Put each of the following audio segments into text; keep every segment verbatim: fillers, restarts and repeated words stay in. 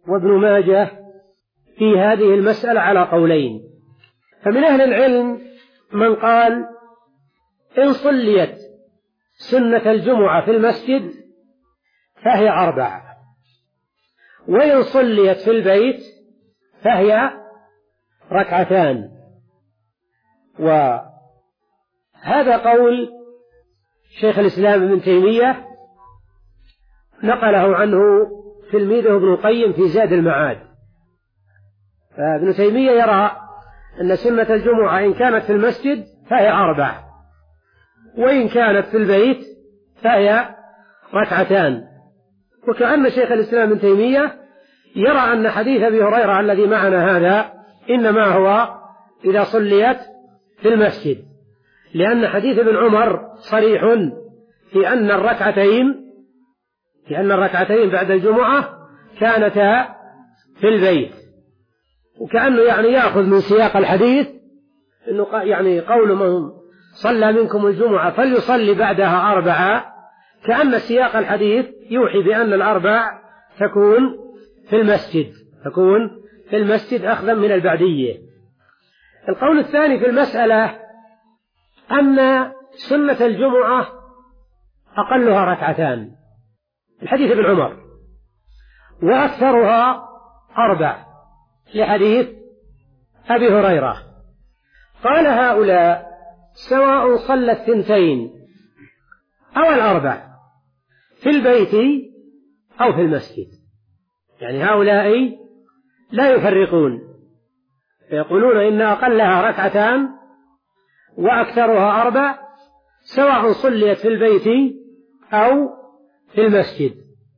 وابن ماجه في هذه المسألة على قولين. فمن أهل العلم من قال إن صليت سنة الجمعة في المسجد فهي أربع، وإن صليت في البيت فهي ركعتان. وهذا قول شيخ الإسلام ابن تيمية نقله عنه تلميذه ابن القيم في زاد المعاد. فابن تيمية يرى أن سنة الجمعة إن كانت في المسجد فهي أربع، وإن كانت في البيت فهي ركعتان. وكأن شيخ الإسلام ابن تيمية يرى أن حديث أبي هريرة الذي معنا هذا إنما هو إذا صليت في المسجد، لأن حديث ابن عمر صريح في أن الركعتين في أن الركعتين بعد الجمعة كانتا في البيت. وكأنه يعني يأخذ من سياق الحديث إنه يعني قول من صلى منكم الجمعة فليصلي بعدها أربعة، كأن سياق الحديث يوحي بأن الأربع تكون في المسجد تكون في المسجد أخذا من البعدية. القول الثاني في المسألة أن سنة الجمعة أقلها ركعتان، الحديث ابن عمر، وأكثرها أربع لحديث أبي هريرة. قال هؤلاء سواء صلى الثنتين أو الأربع في البيت أو في المسجد، يعني هؤلاء لا يفرقون، يقولون إن أقلها ركعتان وأكثرها أربع سواء صليت في البيت أو في المسجد.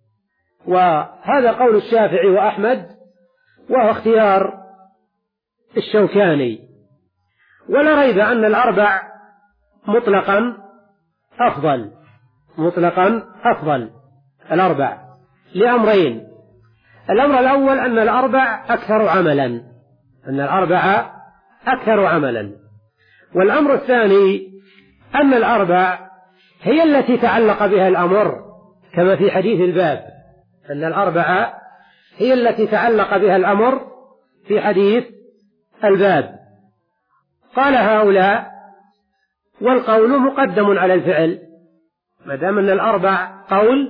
وهذا قول الشافعي وأحمد، وهو اختيار الشوكاني. ولا ريب أن الأربع مطلقا أفضل مطلقا أفضل الأربع لأمرين. الأمر الأول أن الأربع أكثر عملا أن الأربع أكثر عملا والأمر الثاني أن الأربع هي التي تعلق بها الأمر، كما في حديث الباب أن الأربع هي التي تعلق بها الأمر في حديث الباب. قال هؤلاء والقول مقدم على الفعل، ما دام أن الأربع قول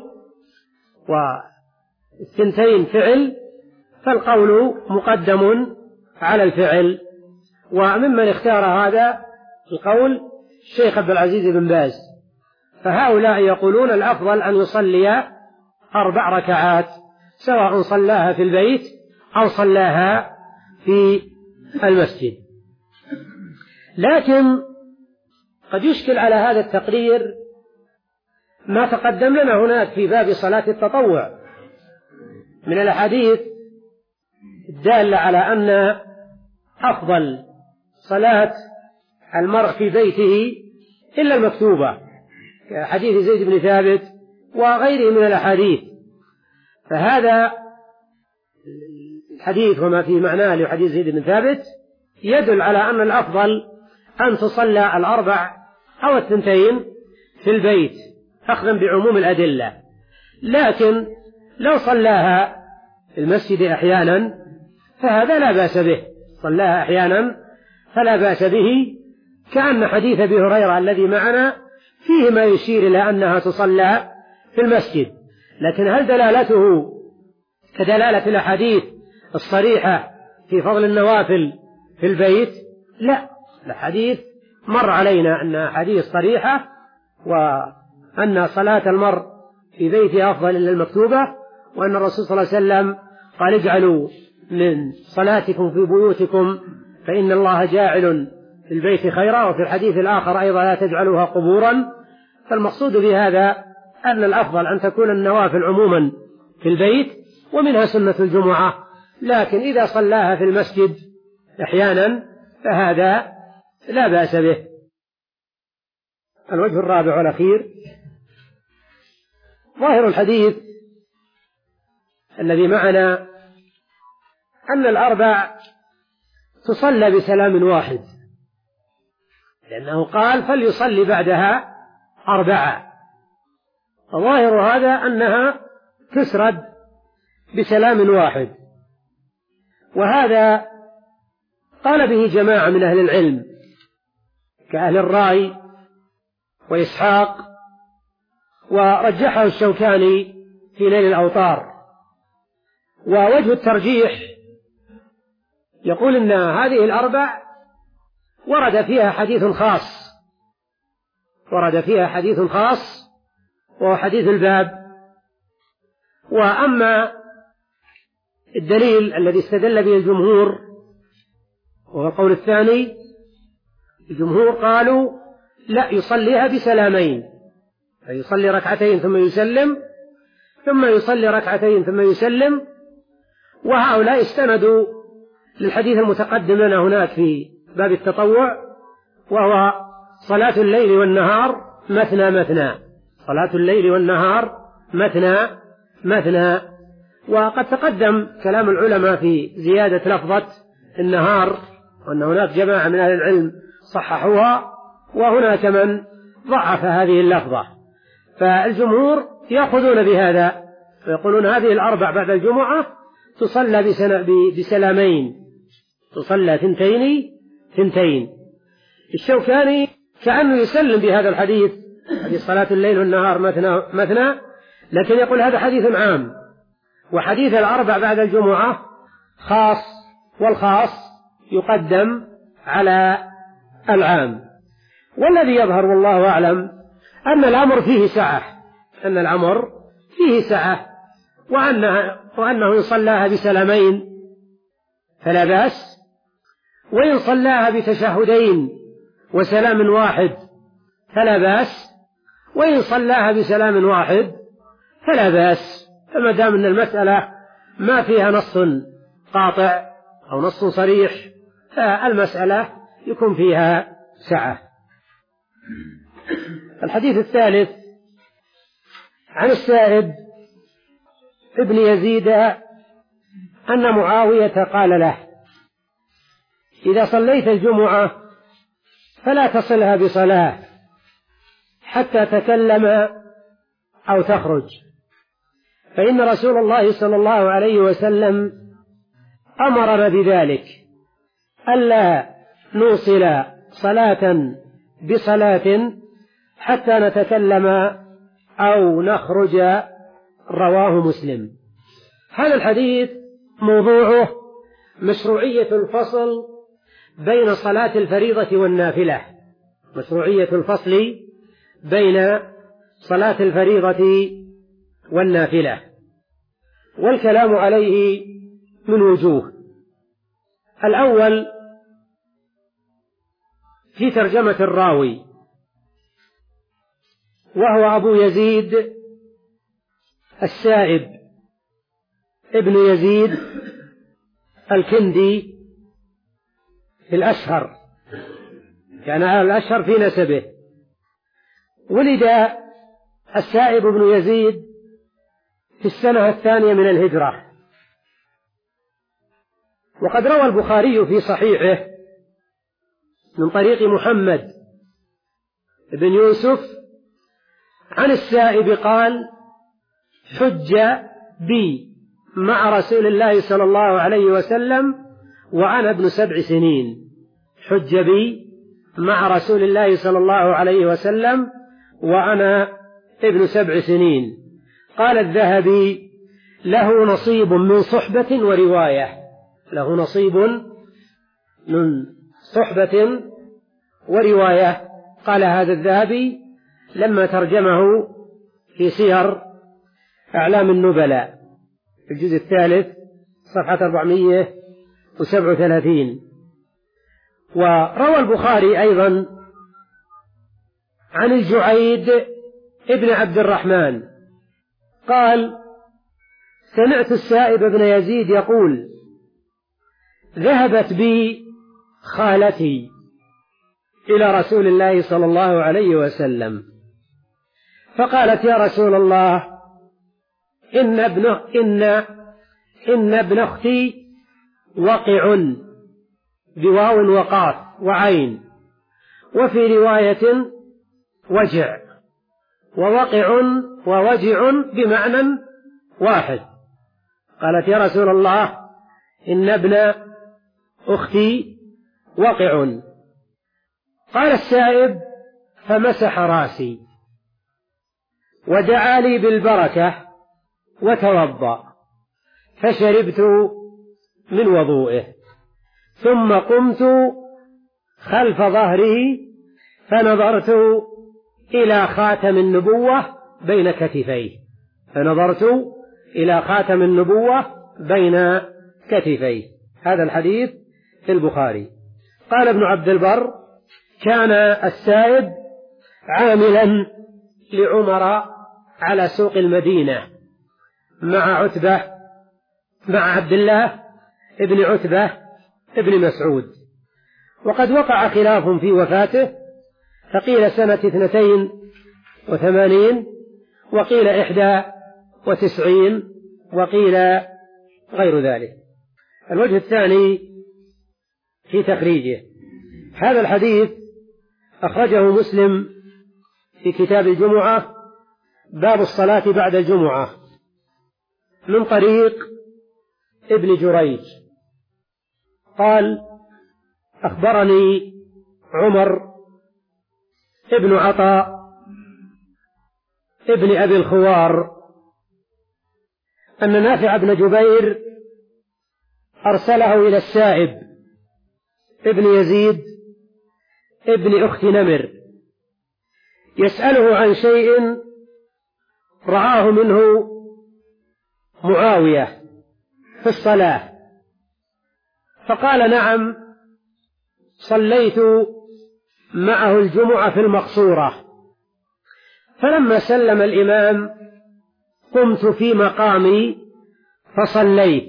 والثنتين فعل فالقول مقدم على الفعل. وممن اختار هذا القول الشيخ عبد العزيز بن باز. فهؤلاء يقولون الأفضل أن يصلي أربع ركعات سواء صلاها في البيت أو صلاها في المسجد. لكن قد يشكل على هذا التقرير ما تقدم لنا هناك في باب صلاة التطوع من الأحاديث الدالة على أن أفضل صلاة المرء في بيته إلا المكتوبة، كحديث زيد بن ثابت وغيره من الأحاديث. فهذا الحديث وما في معناه لحديث زيد بن ثابت يدل على أن الأفضل أن تصلى الأربع أو الثنتين في البيت أخذا بعموم الأدلة. لكن لو صلاها في المسجد أحيانا فهذا لا بأس به، صلاها أحيانا فلا بأس به، كأن حديث أبي هريرة الذي معنا فيه ما يشير إلى أنها تصلى في المسجد. لكن هل دلالته كدلالة الأحاديث الصريحة في فضل النوافل في البيت؟ لا، الحديث مر علينا أنها حديث صريحة، وأن صلاة المرء في بيته أفضل إلا المكتوبة، وأن الرسول صلى الله عليه وسلم قال اجعلوا من صلاتكم في بيوتكم فإن الله جاعل في البيت خيرا، وفي الحديث الآخر أيضا لا تجعلوها قبورا. فالمقصود بهذا أن الأفضل أن تكون النوافل عموما في البيت ومنها سنة الجمعة، لكن إذا صلاها في المسجد أحيانا فهذا لا بأس به. الوجه الرابع والأخير ظاهر الحديث الذي معنا أن الأربع تصلى بسلام واحد، لأنه قال فليصلي بعدها أربعة، فظاهر هذا أنها تسرد بسلام واحد. وهذا قال به جماعة من أهل العلم كأهل الرأي وإسحاق، ورجحه الشوكاني في نيل الأوطار. ووجه الترجيح يقول إن هذه الأربع ورد فيها حديث خاص ورد فيها حديث خاص وهو حديث الباب. وأما الدليل الذي استدل به الجمهور وهو القول الثاني، الجمهور قالوا لا، يصليها بسلامين، فيصلي ركعتين ثم يسلم ثم يصلي ركعتين ثم يسلم. وهؤلاء استندوا للحديث المتقدم لنا هناك في باب التطوع، وهو صلاة الليل والنهار مثنى مثنى صلاة الليل والنهار مثنى مثنى. وقد تقدم كلام العلماء في زيادة لفظة النهار، وأن هناك جماعة من أهل العلم صححوها وهناك من ضعف هذه اللفظة. فالجمهور يأخذون بهذا ويقولون هذه الأربع بعد الجمعة تصلى بسلامين، تصلى ثنتين ثنتين. الشوكاني كأنه يسلم بهذا الحديث، حديث صلاة الليل والنهار مثنى مثنى، لكن يقول هذا حديث عام، وحديث الأربع بعد الجمعة خاص، والخاص يقدم على العام. والذي يظهر والله أعلم أن الأمر فيه سعة أن الأمر فيه سعة وأنه, وأنه إن صلاها بسلامين فلا بأس، وإن صلاها بتشهدين وسلام واحد فلا بأس، وإن صلاها بسلام واحد فلا بأس. فما دام أن المسألة ما فيها نص قاطع أو نص صريح فالمسألة يكون فيها سعة. الحديث الثالث عن السائب ابن يزيد أن معاوية قال له: إذا صليت الجمعة فلا تصلها بصلاة حتى تكلم أو تخرج، فإن رسول الله صلى الله عليه وسلم أمرنا بذلك، ألا نوصل صلاة بصلاة حتى نتكلم أو نخرج. رواه مسلم. هذا الحديث موضوعه مشروعية الفصل بين صلاة الفريضة والنافلة، مشروعية الفصل بين صلاة الفريضة والنافلة، والكلام عليه من وجوه. الأول في ترجمة الراوي، وهو أبو يزيد السائب ابن يزيد الكندي في الأشهر، كان على الأشهر في نسبه. ولد السائب بن يزيد في السنة الثانية من الهجرة، وقد روى البخاري في صحيحه من طريق محمد بن يوسف عن السائب قال: حج بي مع رسول الله صلى الله عليه وسلم وأنا ابن سبع سنين. حج بي مع رسول الله صلى الله عليه وسلم وأنا ابن سبع سنين. قال الذهبي: له نصيب من صحبة ورواية، له نصيب من صحبة ورواية. قال هذا الذهبي لما ترجمه في سير أعلام النبلاء في الجزء الثالث صفحة أربعمائة وسبعة وثلاثين. وروى البخاري أيضا عن الجعيد ابن عبد الرحمن قال: سمعت السائب بن يزيد يقول: ذهبت بي خالتي إلى رسول الله صلى الله عليه وسلم فقالت: يا رسول الله، إن ابن, إن إن ابن أختي وقع بواو وقاف وعين، وفي رواية وجع، ووقع ووجع بمعنى واحد. قالت: يا رسول الله، إن ابن أختي وقع. قال السائب: فمسح راسي ودعا لي بالبركة وتوضأ، فشربت من وضوئه، ثم قمت خلف ظهره فنظرت إلى خاتم النبوة بين كتفيه فنظرت إلى خاتم النبوة بين كتفيه. هذا الحديث في البخاري. قال ابن عبد البر: كان السائب عاملا لعمر على سوق المدينة مع عتبة مع عبد الله ابن عتبة ابن مسعود، وقد وقع خلاف في وفاته، فقيل سنة اثنتين وثمانين، وقيل إحدى وتسعين، وقيل غير ذلك. الوجه الثاني في تخريجه: هذا الحديث أخرجه مسلم في كتاب الجمعة باب الصلاة بعد الجمعة من طريق ابن جريج قال: أخبرني عمر ابن عطاء ابن أبي الخوار أن نافع بن جبير أرسله إلى السائب ابن يزيد ابن أخت نمر يسأله عن شيء رعاه منه معاوية في الصلاة، فقال: نعم، صليت معه الجمعة في المقصورة، فلما سلم الإمام قمت في مقامي فصليت،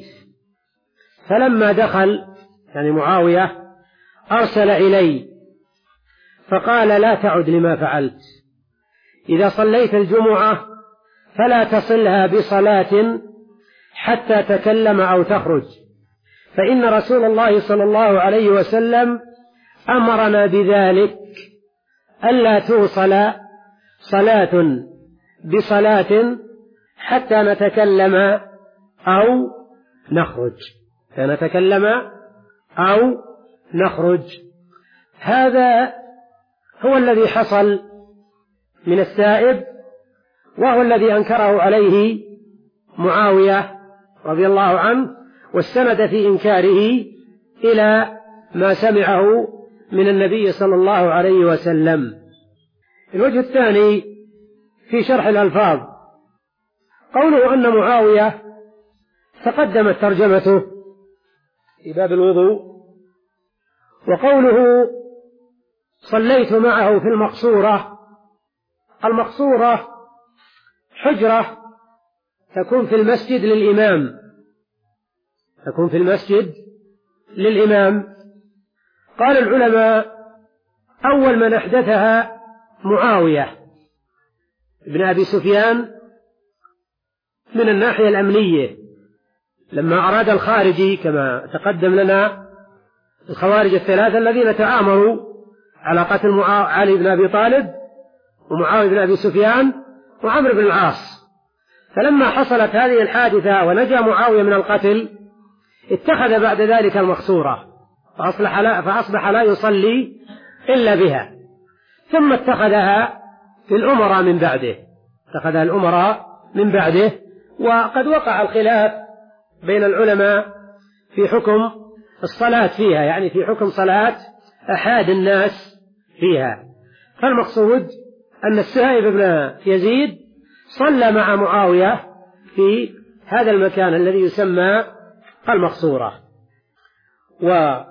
فلما دخل يعني معاوية أرسل إلي فقال: لا تعد لما فعلت، إذا صليت الجمعة فلا تصلها بصلاة حتى تكلم أو تخرج، فإن رسول الله صلى الله عليه وسلم أمرنا بذلك، ألا توصل صلاة بصلاة حتى نتكلم أو نخرج فنتكلم أو نخرج. هذا هو الذي حصل من السائب، وهو الذي أنكره عليه معاوية رضي الله عنه، واستند في إنكاره إلى ما سمعه من النبي صلى الله عليه وسلم. الوجه الثاني في شرح الألفاظ: قوله أن معاوية تقدمت ترجمته في باب الوضوء، وقوله صليت معه في المقصورة، المقصورة حجرة تكون في المسجد للإمام تكون في المسجد للإمام. قال العلماء: أول من أحدثها معاوية ابن أبي سفيان من الناحية الأمنية، لما أراد الخارجي كما تقدم لنا الخوارج الثلاثة الذين تعاملوا على قتل علي بن أبي طالب ومعاوية بن أبي سفيان وعمرو بن العاص، فلما حصلت هذه الحادثة ونجا معاوية من القتل اتخذ بعد ذلك المقصورة، فأصبح لا, فأصبح لا يصلي إلا بها، ثم اتخذها في الأمراء من بعده اتخذها الأمراء من بعده وقد وقع الخلاف بين العلماء في حكم الصلاة فيها، يعني في حكم صلاة أحد الناس فيها. فالمقصود أن السائب بن يزيد صلى مع معاوية في هذا المكان الذي يسمى المقصورة. وقوله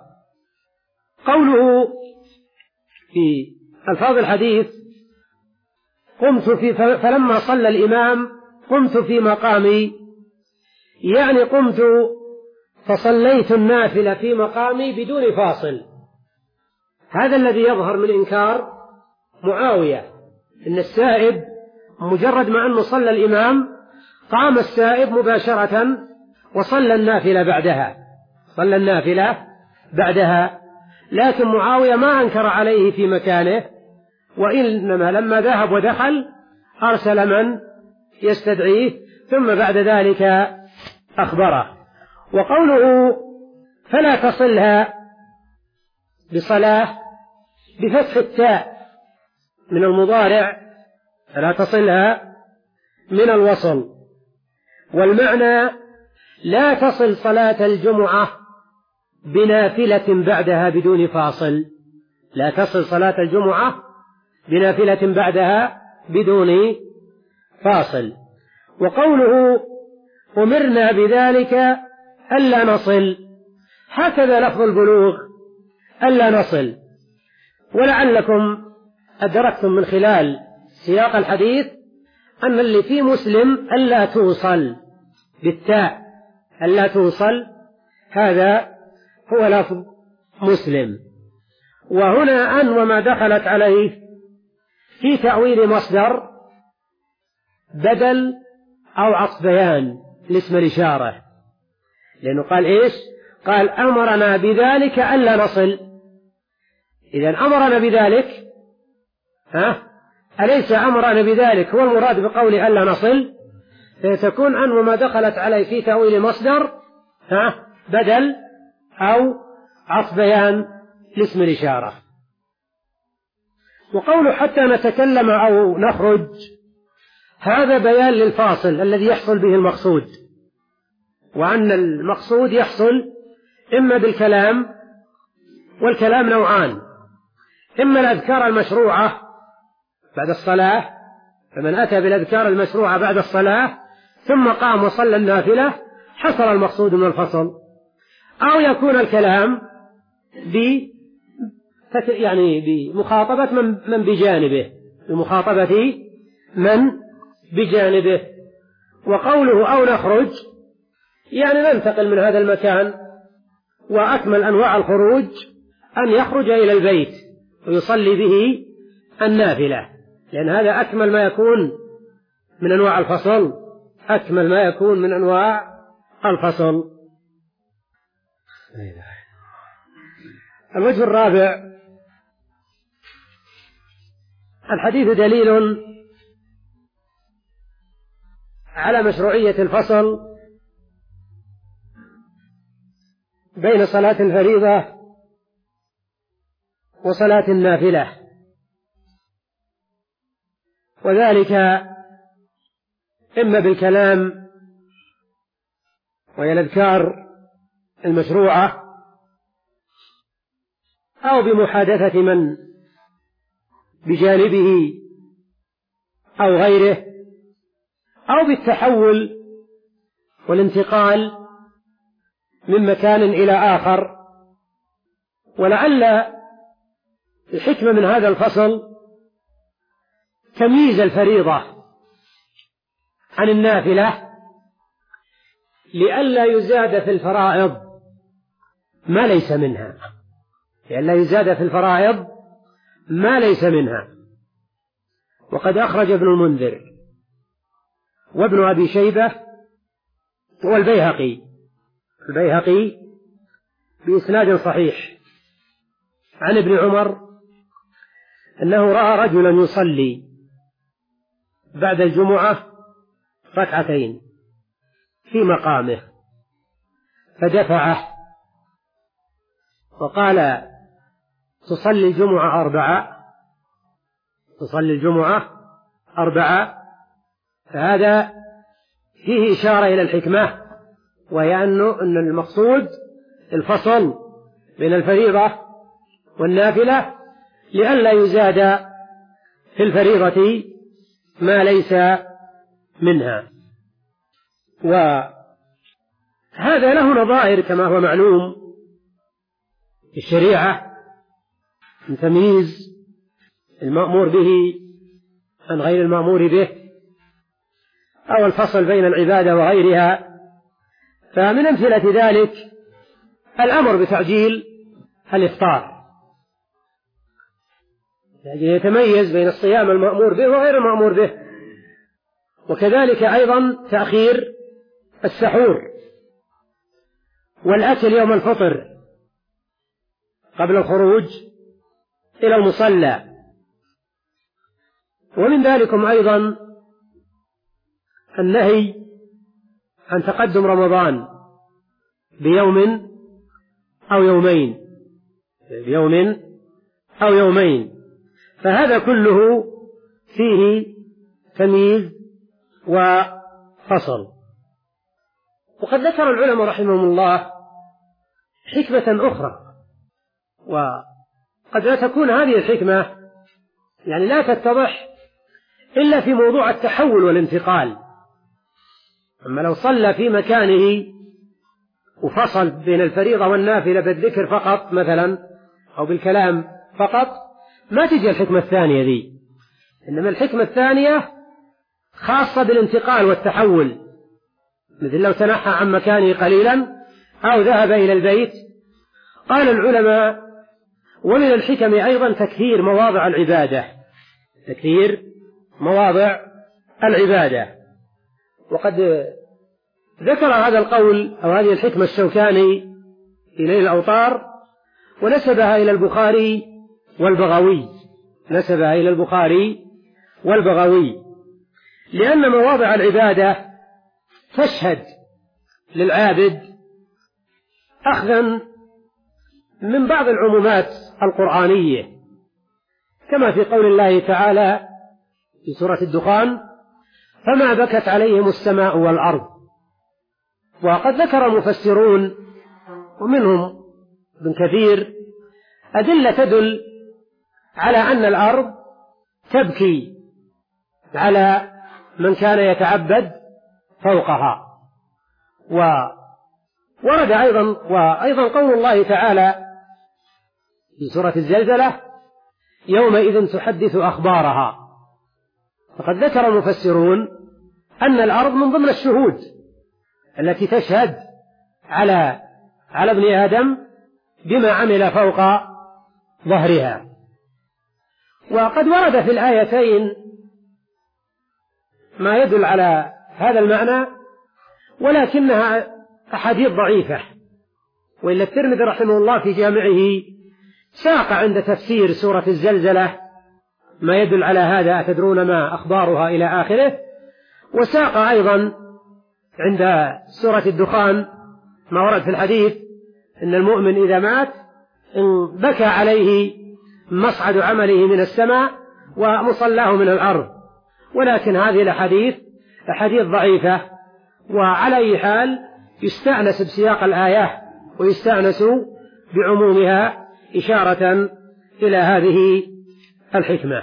في ألفاظ الحديث: قمت في فلما صلى الإمام قمت في مقامي، يعني قمت فصليت النافلة في مقامي بدون فاصل. هذا الذي يظهر من إنكار معاوية، إن السائب مجرد ما أنه صلى الإمام قام السائب مباشرة وصلى النافلة بعدها صلى النافلة بعدها لكن معاوية ما أنكر عليه في مكانه، وإنما لما ذهب ودخل أرسل من يستدعيه ثم بعد ذلك أخبره. وقوله فلا تصلها بصلاة بفتح التاء من المضارع، فلا تصلها من الوصل. والمعنى لا تصل صلاة الجمعة بنافلة بعدها بدون فاصل، لا تصل صلاة الجمعة بنافلة بعدها بدون فاصل. وقوله أمرنا بذلك ألا نصل، هكذا لفظ البلوغ ألا نصل. ولعلكم أدركتم من خلال سياق الحديث أن اللي في مسلم ألا توصل بالتاء، ألا توصل، هذا هو لفظ مسلم. وهنا أن وما دخلت عليه في تأويل مصدر بدل أو عطف بيان لاسم الإشارة، لأنه قال إيش؟ قال أمرنا بذلك ألا نصل. إذن أمرنا بذلك، ها أليس أمرنا بذلك هو المراد بقول ألا نصل؟ فتكون أن وما دخلت عليه في تأويل مصدر ها بدل أو عطف بيان لاسم الإشارة. وقوله حتى نتكلم أو نخرج، هذا بيان للفاصل الذي يحصل به المقصود، وأن المقصود يحصل إما بالكلام، والكلام نوعان: إما الأذكار المشروعة بعد الصلاة، فمن أتى بالأذكار المشروعة بعد الصلاة ثم قام وصلى النافلة حصل المقصود من الفصل، أو يكون الكلام ب يعني بمخاطبة من من بجانبه، بمخاطبة من بجانبه. وقوله أو نخرج يعني ننتقل من هذا المكان، وأكمل أنواع الخروج أن يخرج إلى البيت ويصلي به النافلة، لأن هذا أكمل ما يكون من أنواع الفصل، أكمل ما يكون من أنواع الفصل. الوجه الرابع: الحديث دليل على مشروعية الفصل بين صلاة الفريضة وصلاة النافلة، وذلك إما بالكلام وهي الأذكار المشروعة، أو بمحادثة من بجانبه أو غيره، أو بالتحول والانتقال من مكان إلى آخر. ولعل الحكمة من هذا الفصل تمييز الفريضة عن النافلة، لئلا يزاد في الفرائض ما ليس منها، لئلا يزاد في الفرائض ما ليس منها. وقد أخرج ابن المنذر وابن أبي شيبة والبيهقي البيهقي بإسناد صحيح عن ابن عمر أنه رأى رجلا يصلي بعد الجمعة ركعتين في مقامه فدفعه وقال: تصلي الجمعة أربعة تصلي الجمعة أربعة فهذا فيه إشارة إلى الحكمة، وهي أنه أن المقصود الفصل بين الفريضة والنافلة لئلا يزاد في الفريضة ما ليس منها. وهذا له نظائر كما هو معلوم في الشريعة من تمييز المأمور به عن غير المأمور به، أو الفصل بين العبادة وغيرها. فمن أمثلة ذلك الأمر بتعجيل الإفطار، يعني يتميز بين الصيام المأمور به وغير المأمور به. وكذلك أيضا تأخير السحور والأكل يوم الفطر قبل الخروج إلى المصلى. ومن ذلكم أيضا النهي عن تقدم رمضان بيوم أو يومين، يوم أو يومين، فهذا كله فيه تمييز وفصل. وقد ذكر العلماء رحمهم الله حكمة أخرى، وقد لا تكون هذه الحكمة يعني لا تتضح إلا في موضوع التحول والانتقال. أما لو صلى في مكانه وفصل بين الفريضة والنافلة بالذكر فقط مثلا أو بالكلام فقط ما تجي الحكمة الثانية ذي، إنما الحكمة الثانية خاصة بالانتقال والتحول، مثل لو تنحى عن مكانه قليلا أو ذهب إلى البيت. قال العلماء: ومن الحكم أيضا تكثير مواضع العبادة، تكثير مواضع العبادة. وقد ذكر هذا القول أو هذه الحكمة الشوكاني في نيل الأوطار، ونسبها إلى البخاري والبغوي، نسبها إلى البخاري والبغوي، لأن مواضع العبادة تشهد للعابد أخذا من بعض العمومات القرآنية، كما في قول الله تعالى في سورة الدخان: فما بكت عليهم السماء والأرض. وقد ذكر المفسرون ومنهم ابن كثير أدلة تدل على أن الأرض تبكي على من كان يتعبد فوقها. وورد أيضا وأيضا قول الله تعالى في سورة الزلزلة: يومئذ تحدث أخبارها. فقد ذكر المفسرون أن الأرض من ضمن الشهود التي تشهد على على ابن آدم بما عمل فوق ظهرها. وقد ورد في الآيتين ما يدل على هذا المعنى، ولكنها أحاديث ضعيفة، وإلا الترمذي رحمه الله في جامعه ساق عند تفسير سورة الزلزلة ما يدل على هذا: أتدرون ما أخبارها إلى آخره. وساق أيضا عند سورة الدخان ما ورد في الحديث: إن المؤمن إذا مات إن بكى عليه مصعد عمله من السماء ومصلاه من الأرض. ولكن هذه الأحاديث أحاديث ضعيفة، وعلى أي حال يستأنس بسياق الآية ويستأنس بعمومها إشارة إلى هذه الحكمة.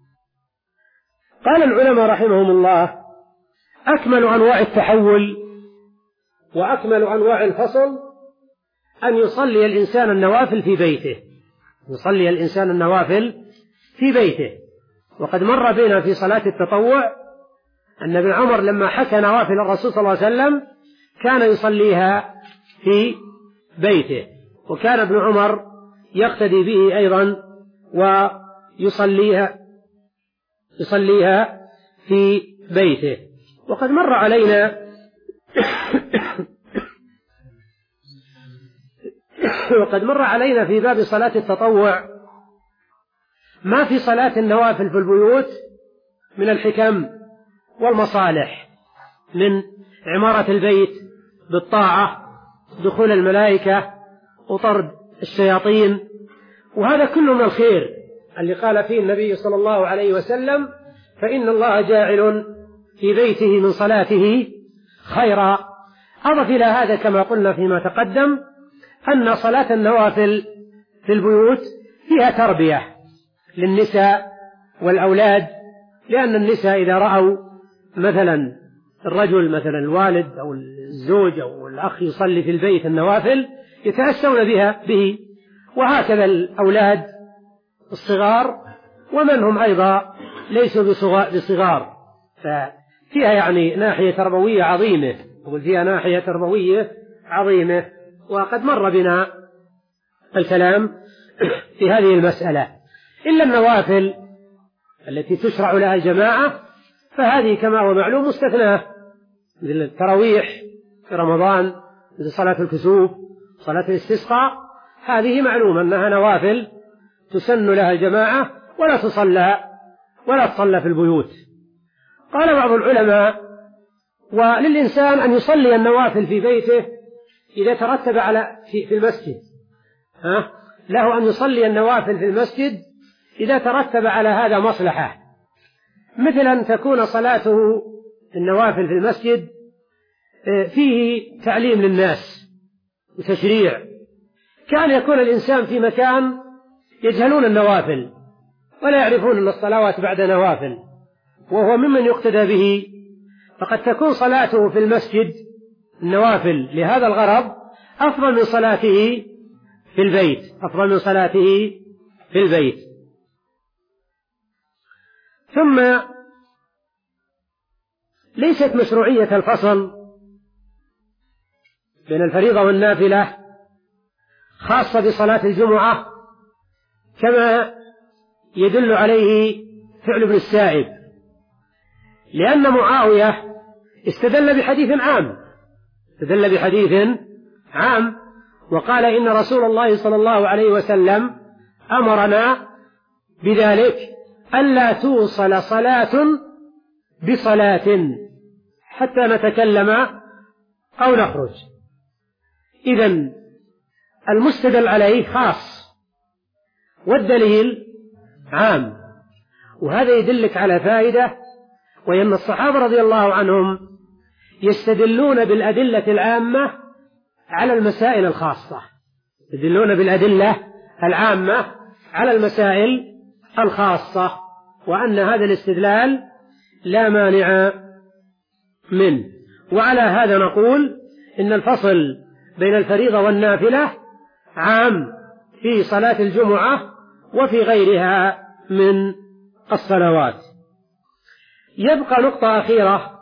قال العلماء رحمهم الله: أكمل أنواع التحول وأكمل أنواع الفصل أن يصلي الإنسان النوافل في بيته، يصلي الإنسان النوافل في بيته. وقد مر بنا في صلاة التطوع أن ابن عمر لما حكى نوافل الرسول صلى الله عليه وسلم كان يصليها في بيته، وكان ابن عمر يقتدي به أيضا ويصليها يصليها في بيته. وقد مر علينا وقد مر علينا في باب صلاة التطوع ما في صلاة النوافل في البيوت من الحكم والمصالح، من عمارة البيت بالطاعة، دخول الملائكة، وطرد الشياطين، وهذا كله من الخير اللي قال فيه النبي صلى الله عليه وسلم: فإن الله جاعل في بيته من صلاته خيرا. أضف إلى هذا كما قلنا فيما تقدم أن صلاة النوافل في البيوت فيها تربية للنساء والأولاد، لأن النساء إذا رأوا مثلا الرجل مثلا الوالد أو الزوج أو الأخ يصلي في البيت النوافل يتأسون بها به، وهكذا الأولاد الصغار ومن هم أيضا ليسوا بصغار، ففيها يعني ناحية تربوية عظيمة، وفيها ناحية تربوية عظيمة. وقد مر بنا الكلام في هذه المسألة. إلا النوافل التي تشرع لها الجماعة فهذه كما هو معلوم مستثناة، مثل التراويح في رمضان، مثل صلاة الكسوف، صلاة الاستسقاء، هذه معلوم أنها نوافل تسن لها الجماعة ولا تصلى ولا تصلى في البيوت. قال بعض العلماء: وللإنسان أن يصلي النوافل في بيته إذا ترتب على في, في المسجد ها له أن يصلي النوافل في المسجد إذا ترتب على هذا مصلحة، مثل أن تكون صلاته النوافل في المسجد فيه تعليم للناس وتشريع، كان يكون الإنسان في مكان يجهلون النوافل ولا يعرفون أن الصلوات بعد نوافل، وهو ممن يقتدى به، فقد تكون صلاته في المسجد النوافل لهذا الغرض أفضل من صلاته في البيت أفضل من صلاته في البيت. ثم ليست مشروعية الفصل بين الفريضة والنافلة خاصة بصلاة الجمعة كما يدل عليه فعل ابن السائب، لأن معاوية استدل بحديث عام استدل بحديث عام وقال إن رسول الله صلى الله عليه وسلم أمرنا بذلك ألا توصل صلاة بصلاة حتى نتكلم أو نخرج. إذن المستدل عليه خاص والدليل عام، وهذا يدلك على فائدة، وإن الصحابة رضي الله عنهم يستدلون بالأدلة العامة على المسائل الخاصة يدلون بالأدلة العامة على المسائل الخاصة، وأن هذا الاستدلال لا مانع منه. وعلى هذا نقول إن الفصل بين الفريضة والنافلة عام في صلاة الجمعة وفي غيرها من الصلوات. يبقى نقطة أخيرة: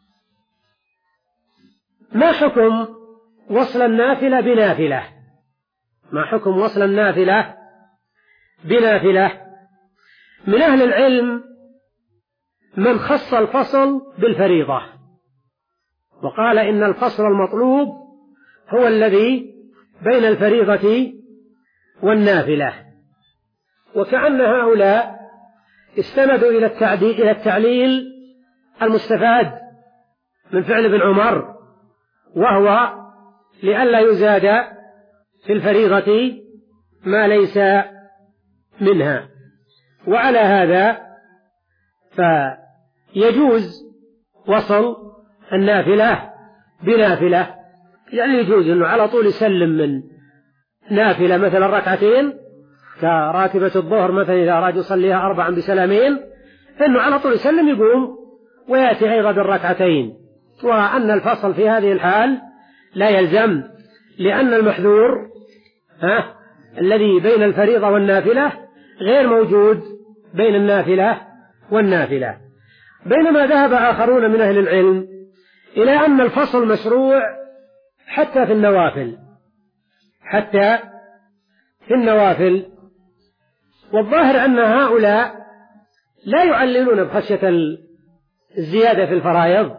ما حكم وصل النافلة بنافلة؟ ما حكم وصل النافلة بنافلة؟ من أهل العلم من خص الفصل بالفريضة وقال إن الفصل المطلوب هو الذي بين الفريضة والنافلة، وكأن هؤلاء استندوا إلى التعليل المستفاد من فعل ابن عمر، وهو لئلا يزاد في الفريضة ما ليس منها. وعلى هذا فيجوز وصل النافلة بنافلة، يعني يجوز أنه على طول يسلم من نافلة مثلا ركعتين كراتبة الظهر مثلا إذا أراد يصليها أربعا بسلامين، أنه على طول يسلم يقوم ويأتي أيضا بالركعتين، وأن الفصل في هذه الحال لا يلزم، لأن المحذور ها الذي بين الفريضة والنافلة غير موجود بين النافلة والنافلة. بينما ذهب آخرون من أهل العلم إلى أن الفصل مشروع حتى في النوافل حتى في النوافل والظاهر أن هؤلاء لا يعللون بخشية الزيادة في الفرائض،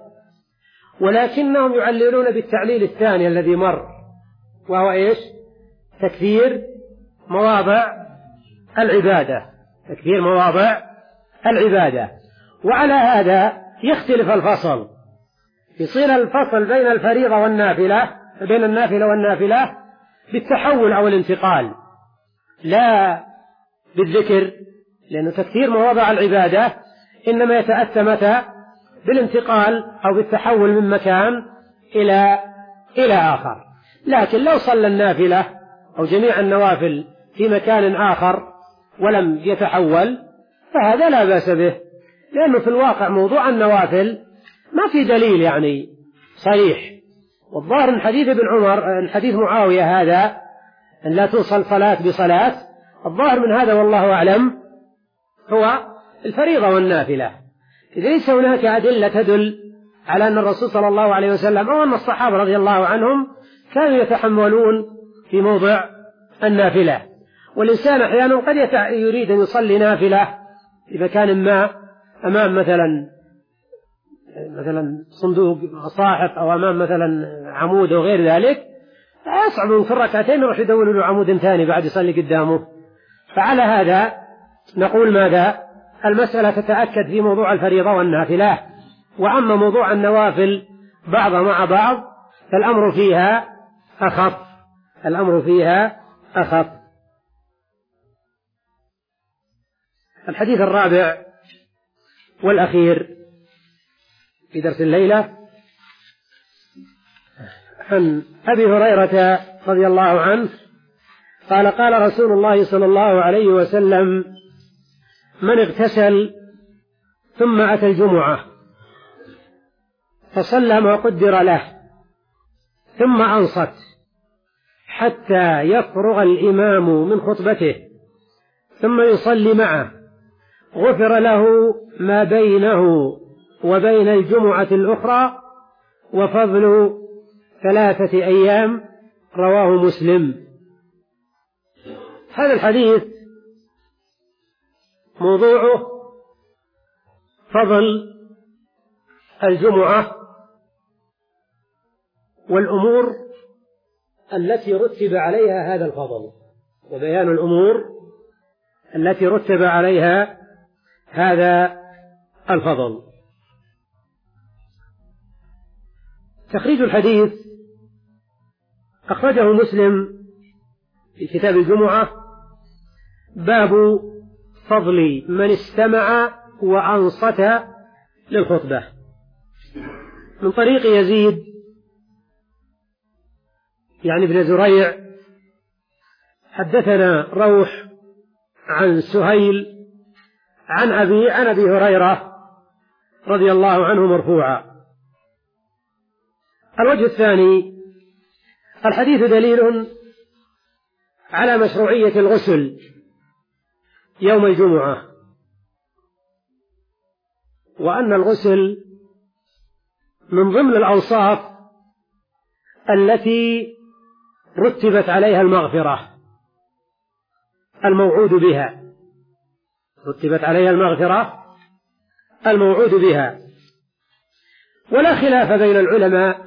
ولكنهم يعللون بالتعليل الثاني الذي مر، وهو إيش؟ تكثير مواضع العبادة تكثير مواضع العبادة. وعلى هذا يختلف الفصل، يصير الفصل بين الفريضة والنافلة بين النافلة والنافلة بالتحول أو الانتقال، لا بالذكر، لأنه تكثير مواضع العبادة إنما يتأتى متى؟ بالانتقال أو بالتحول من مكان إلى إلى آخر. لكن لو صلى النافلة أو جميع النوافل في مكان آخر ولم يتحول فهذا لا بأس به، لأنه في الواقع موضوع النوافل ما في دليل يعني صريح. والظاهر من حديث ابن عمر من حديث معاوية هذا أن لا توصل صلاة بصلاة، الظاهر من هذا والله أعلم هو الفريضة والنافلة. إذا ليس هناك أدلة تدل على أن الرسول صلى الله عليه وسلم أو أن الصحابة رضي الله عنهم كانوا يتحملون في موضع النافلة. والإنسان أحيانا قد يريد أن يصلي نافلة في مكان ما، أمام مثلا مثلا صندوق صاحب أو أمام مثلا عمود أو غير ذلك، فيصعب في الركعتين يروح يدور له عمود ثاني بعد يصلي قدامه. فعلى هذا نقول ماذا؟ المسألة تتأكد في موضوع الفريضة والنافلة، وأما موضوع النوافل بعضها مع بعض فالأمر فيها أخف الأمر فيها أخف. الحديث الرابع والأخير في درس الليلة عن أبي هريرة رضي الله عنه قال قال رسول الله صلى الله عليه وسلم: من اغتسل ثم أتى الجمعة فصلى ما قدر له ثم أنصت حتى يفرغ الإمام من خطبته ثم يصلي معه غفر له ما بينه وبين الجمعة الأخرى وفضل ثلاثة أيام. رواه مسلم. هذا الحديث موضوعه فضل الجمعة والأمور التي رتب عليها هذا الفضل، وبيان الأمور التي رتب عليها هذا الفضل. تخريج الحديث أخرجه مسلم في كتاب الجمعة: باب فضل من استمع وأنصت للخطبة، من طريق يزيد يعني ابن زريع حدثنا روح عن سهيل عن أبي عن أبي هريرة رضي الله عنه مرفوعا. الوجه الثاني: الحديث دليل على مشروعية الغسل يوم الجمعة، وأن الغسل من ضمن الأوصاف التي رتبت عليها المغفرة الموعود بها رتبت عليها المغفرة الموعود بها ولا خلاف بين العلماء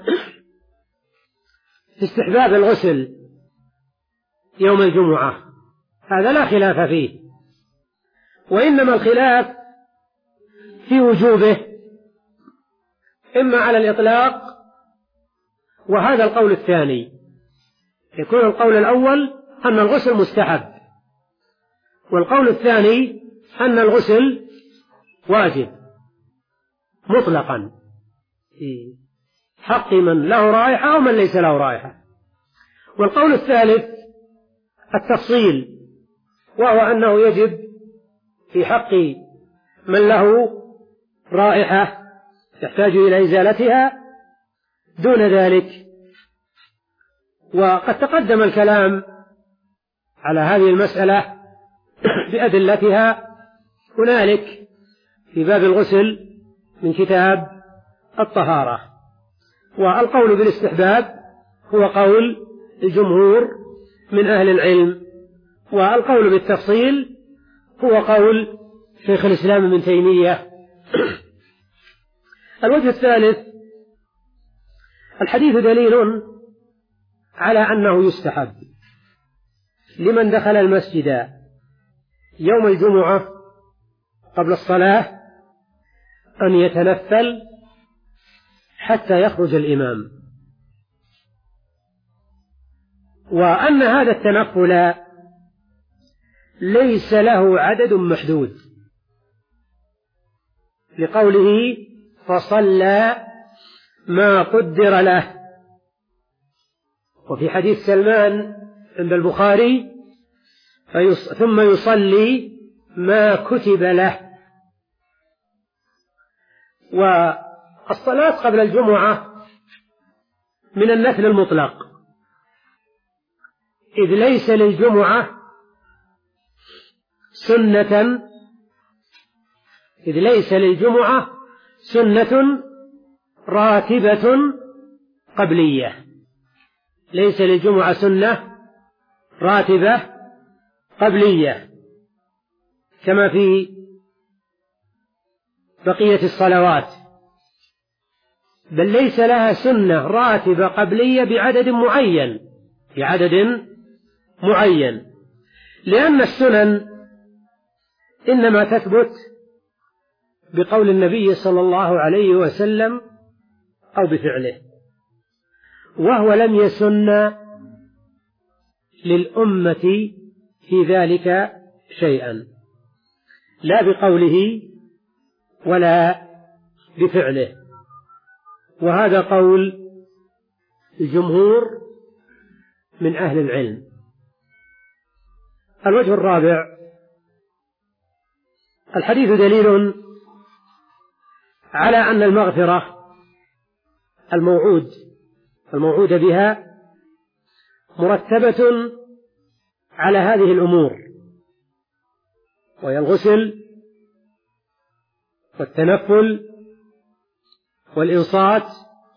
في استحباب الغسل يوم الجمعة، هذا لا خلاف فيه، وإنما الخلاف في وجوبه، إما على الإطلاق وهذا القول الثاني، يكون القول الأول أن الغسل مستحب، والقول الثاني أن الغسل واجب مطلقا في حق من له رائحة أو من ليس له رائحة. والقول الثالث التفصيل، وهو أنه يجب في حق من له رائحة يحتاج إلى إزالتها دون ذلك. وقد تقدم الكلام على هذه المسألة بأدلتها هنالك في باب الغسل من كتاب الطهارة. والقول بالاستحباب هو قول الجمهور من أهل العلم، والقول بالتفصيل هو قول شيخ الإسلام ابن تيمية. الوجه الثالث: الحديث دليل على أنه يستحب لمن دخل المسجد يوم الجمعة قبل الصلاة أن يتنفل حتى يخرج الإمام، وأن هذا التنفل ليس له عدد محدود، لقوله فصلى ما قدر له. وفي حديث سلمان عند البخاري فيص... ثم يصلي ما كتب له. والصلاة قبل الجمعة من النفل المطلق، إذ ليس للجمعة سنة إذ ليس للجمعة سنة راتبة قبلية ليس للجمعة سنة راتبة قبلية كما في بقية الصلوات، بل ليس لها سنة راتبة قبلية بعدد معين بعدد معين لأن السنن إنما تثبت بقول النبي صلى الله عليه وسلم أو بفعله، وهو لم يسن للأمة في ذلك شيئا، لا بقوله ولا بفعله. وهذا قول الجمهور من أهل العلم. الوجه الرابع: الحديث دليل على أن المغفرة الموعود الموعود بها مرتبة على هذه الأمور، وهي الغسل والتنفل والإنصات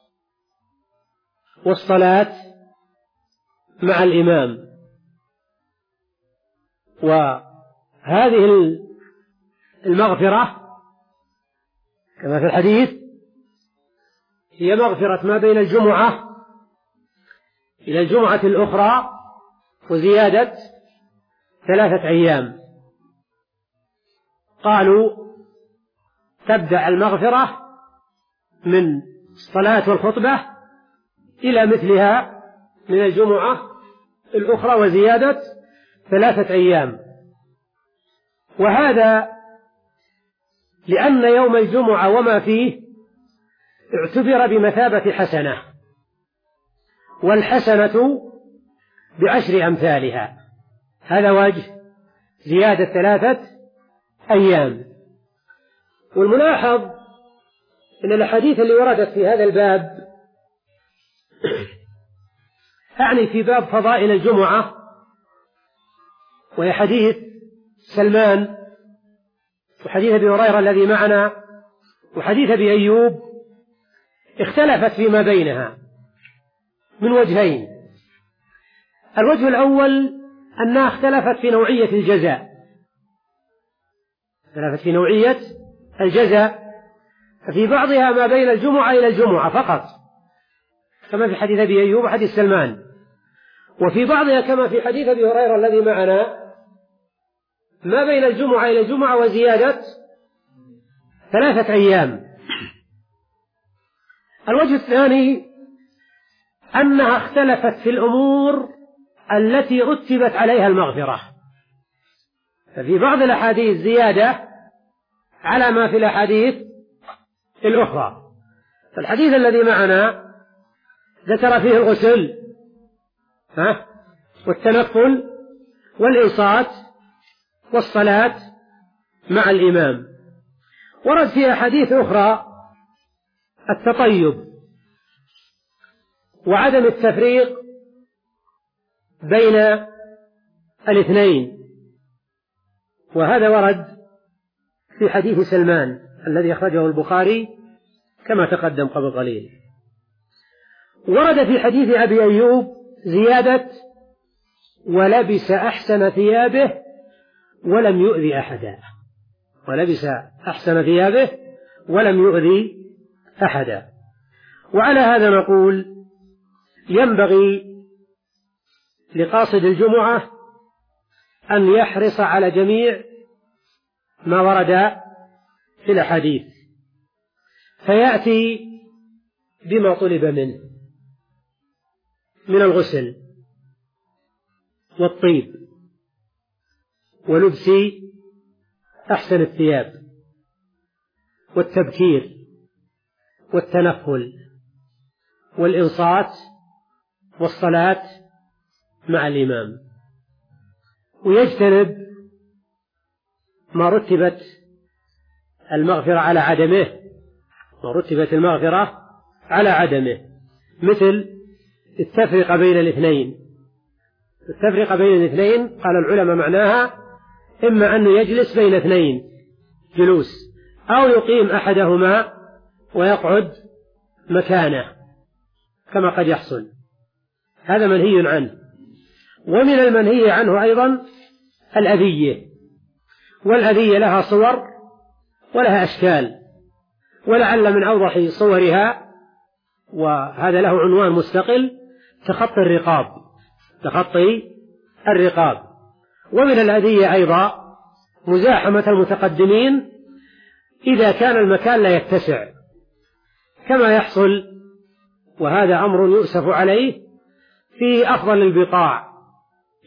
والصلاة مع الإمام. وهذه المغفرة كما في الحديث هي مغفرة ما بين الجمعة إلى الجمعة الأخرى وزيادة ثلاثة أيام. قالوا تبدأ المغفرة من الصلاة والخطبة إلى مثلها من الجمعة الأخرى وزيادة ثلاثة أيام. وهذا لأن يوم الجمعة وما فيه اعتبر بمثابة حسنة، والحسنة بعشر أمثالها. هذا وجه زيادة ثلاثة أيام. والملاحظ أن الأحاديث اللي وردت في هذا الباب أعني في باب فضائل الجمعة، وهي حديث سلمان وحديث أبي هريرة الذي معنا وحديث أبي أيوب، اختلفت فيما بينها من وجهين. الوجه الأول أنها اختلفت في نوعية الجزاء، اختلفت في نوعية الجزاء، ففي بعضها ما بين الجمعة إلى الجمعة فقط كما في حديث أبي أيوب وحديث سلمان، وفي بعضها كما في حديث أبي هريرة الذي معنا ما بين الجمعة إلى الجمعة وزيادة ثلاثة أيام. الوجه الثاني أنها اختلفت في الأمور التي رتبت عليها المغفرة، ففي بعض الأحاديث زيادة على ما في الأحاديث الأخرى. فالحديث الذي معنا ذكر فيه الغسل ها والتنفل والإنصات والصلاة مع الإمام. ورد في أحاديث أخرى التطيب وعدم التفريق بين الاثنين، وهذا ورد في حديث سلمان الذي أخرجه البخاري كما تقدم قبل قليل. ورد في حديث أبي أيوب زيادة ولبس أحسن ثيابه ولم يؤذي أحدا، ولبس أحسن ثيابه ولم يؤذي أحدا. وعلى هذا نقول ينبغي لقاصد الجمعة أن يحرص على جميع ما ورد في الأحاديث، فيأتي بما طلب منه من الغسل والطيب ولبس أحسن الثياب والتبكير والتنفل والإنصات والصلاة مع الإمام، ويجتنب ما رتبت المغفرة على عدمه ما رتبت المغفرة على عدمه، مثل التفرقة بين الاثنين. التفرقة بين الاثنين قال العلماء معناها إما أنه يجلس بين اثنين جلوس، أو يقيم أحدهما ويقعد مكانه كما قد يحصل، هذا منهي عنه. ومن المنهي عنه أيضا الأذية، والأذية لها صور ولها أشكال، ولعل من أوضح صورها وهذا له عنوان مستقل تخطي الرقاب تخطي الرقاب. ومن الأذية أيضا مزاحمة المتقدمين إذا كان المكان لا يتسع كما يحصل، وهذا أمر يؤسف عليه في أفضل البقاع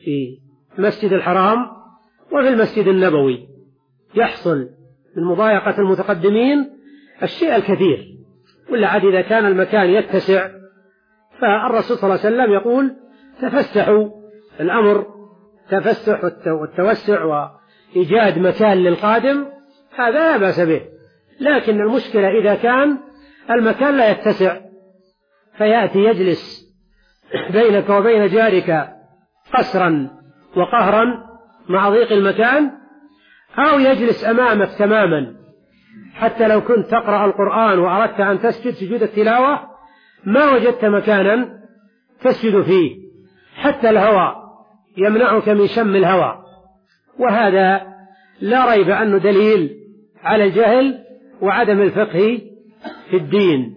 في المسجد الحرام وفي المسجد النبوي، يحصل من مضايقة المتقدمين الشيء الكثير، ولا عاد إذا كان المكان يتسع فالرسول صلى الله عليه وسلم يقول تفسحوا، الأمر تفسح والتوسع وإيجاد مكان للقادم هذا لا بأس به، لكن المشكلة إذا كان المكان لا يتسع فيأتي يجلس بينك وبين جارك قسرا وقهرا مع ضيق المكان، أو يجلس أمامك تماما حتى لو كنت تقرأ القرآن وأردت أن تسجد سجود التلاوة ما وجدت مكانا تسجد فيه، حتى الهواء يمنعك من شم الهواء، وهذا لا ريب أنه دليل على الجهل وعدم الفقه في الدين.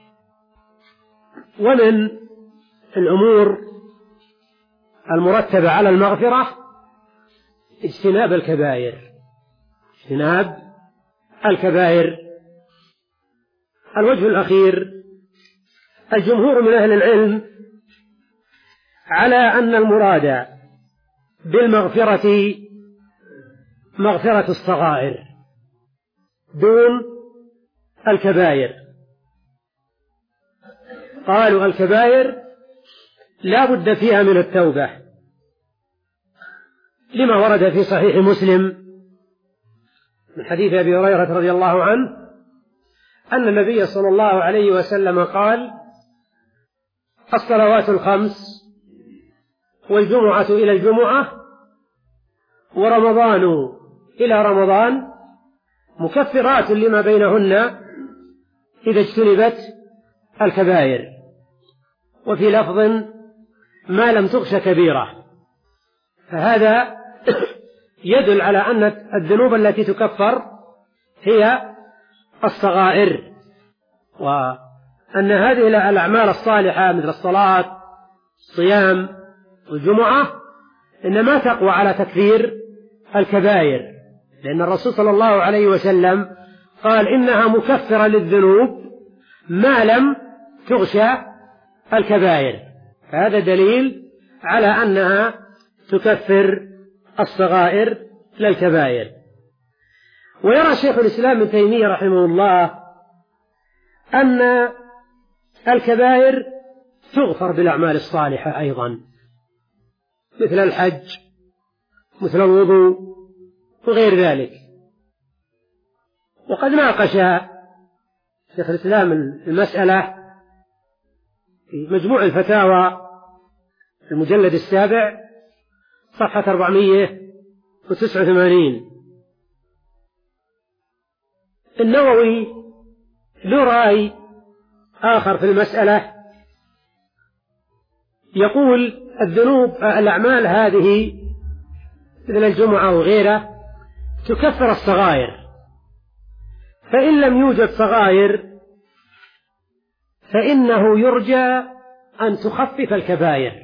ومن الأمور المرتبة على المغفرة اجتناب الكبائر، اجتناب الكبائر. الوجه الأخير الجمهور من أهل العلم على أن المراد بالمغفرة مغفرة الصغائر دون الكبائر. قالوا الكبائر لا بد فيها من التوبة، لما ورد في صحيح مسلم من حديث أبي هريرة رضي الله عنه أن النبي صلى الله عليه وسلم قال: الصلوات الخمس والجمعة إلى الجمعة ورمضان إلى رمضان مكفرات لما بينهن إذا اجتنبت الكبائر، وفي لفظ ما لم تغش كبيرة. فهذا يدل على أن الذنوب التي تكفر هي الصغائر، وأن هذه الأعمال الصالحة مثل الصلاة الصيام والجمعة إنما تقوى على تكفير الكبائر، لأن الرسول صلى الله عليه وسلم قال إنها مكفرة للذنوب ما لم تغشى الكبائر، فهذا دليل على أنها تكفر الصغائر للكبائر. ويرى شيخ الإسلام ابن تيمية رحمه الله أن الكبائر تغفر بالأعمال الصالحة أيضا، مثل الحج مثل الوضوء وغير ذلك. وقد ناقش شيخ الإسلام المسألة في مجموع الفتاوى المجلد السابع صفحة أربعمائة وتسعة وثمانين. النووي له رأي آخر في المسألة، يقول الذنوب الأعمال هذه مثل الجمعة وغيره تكفر الصغائر، فإن لم يوجد صغائر فإنه يرجى أن تخفف الكبائر،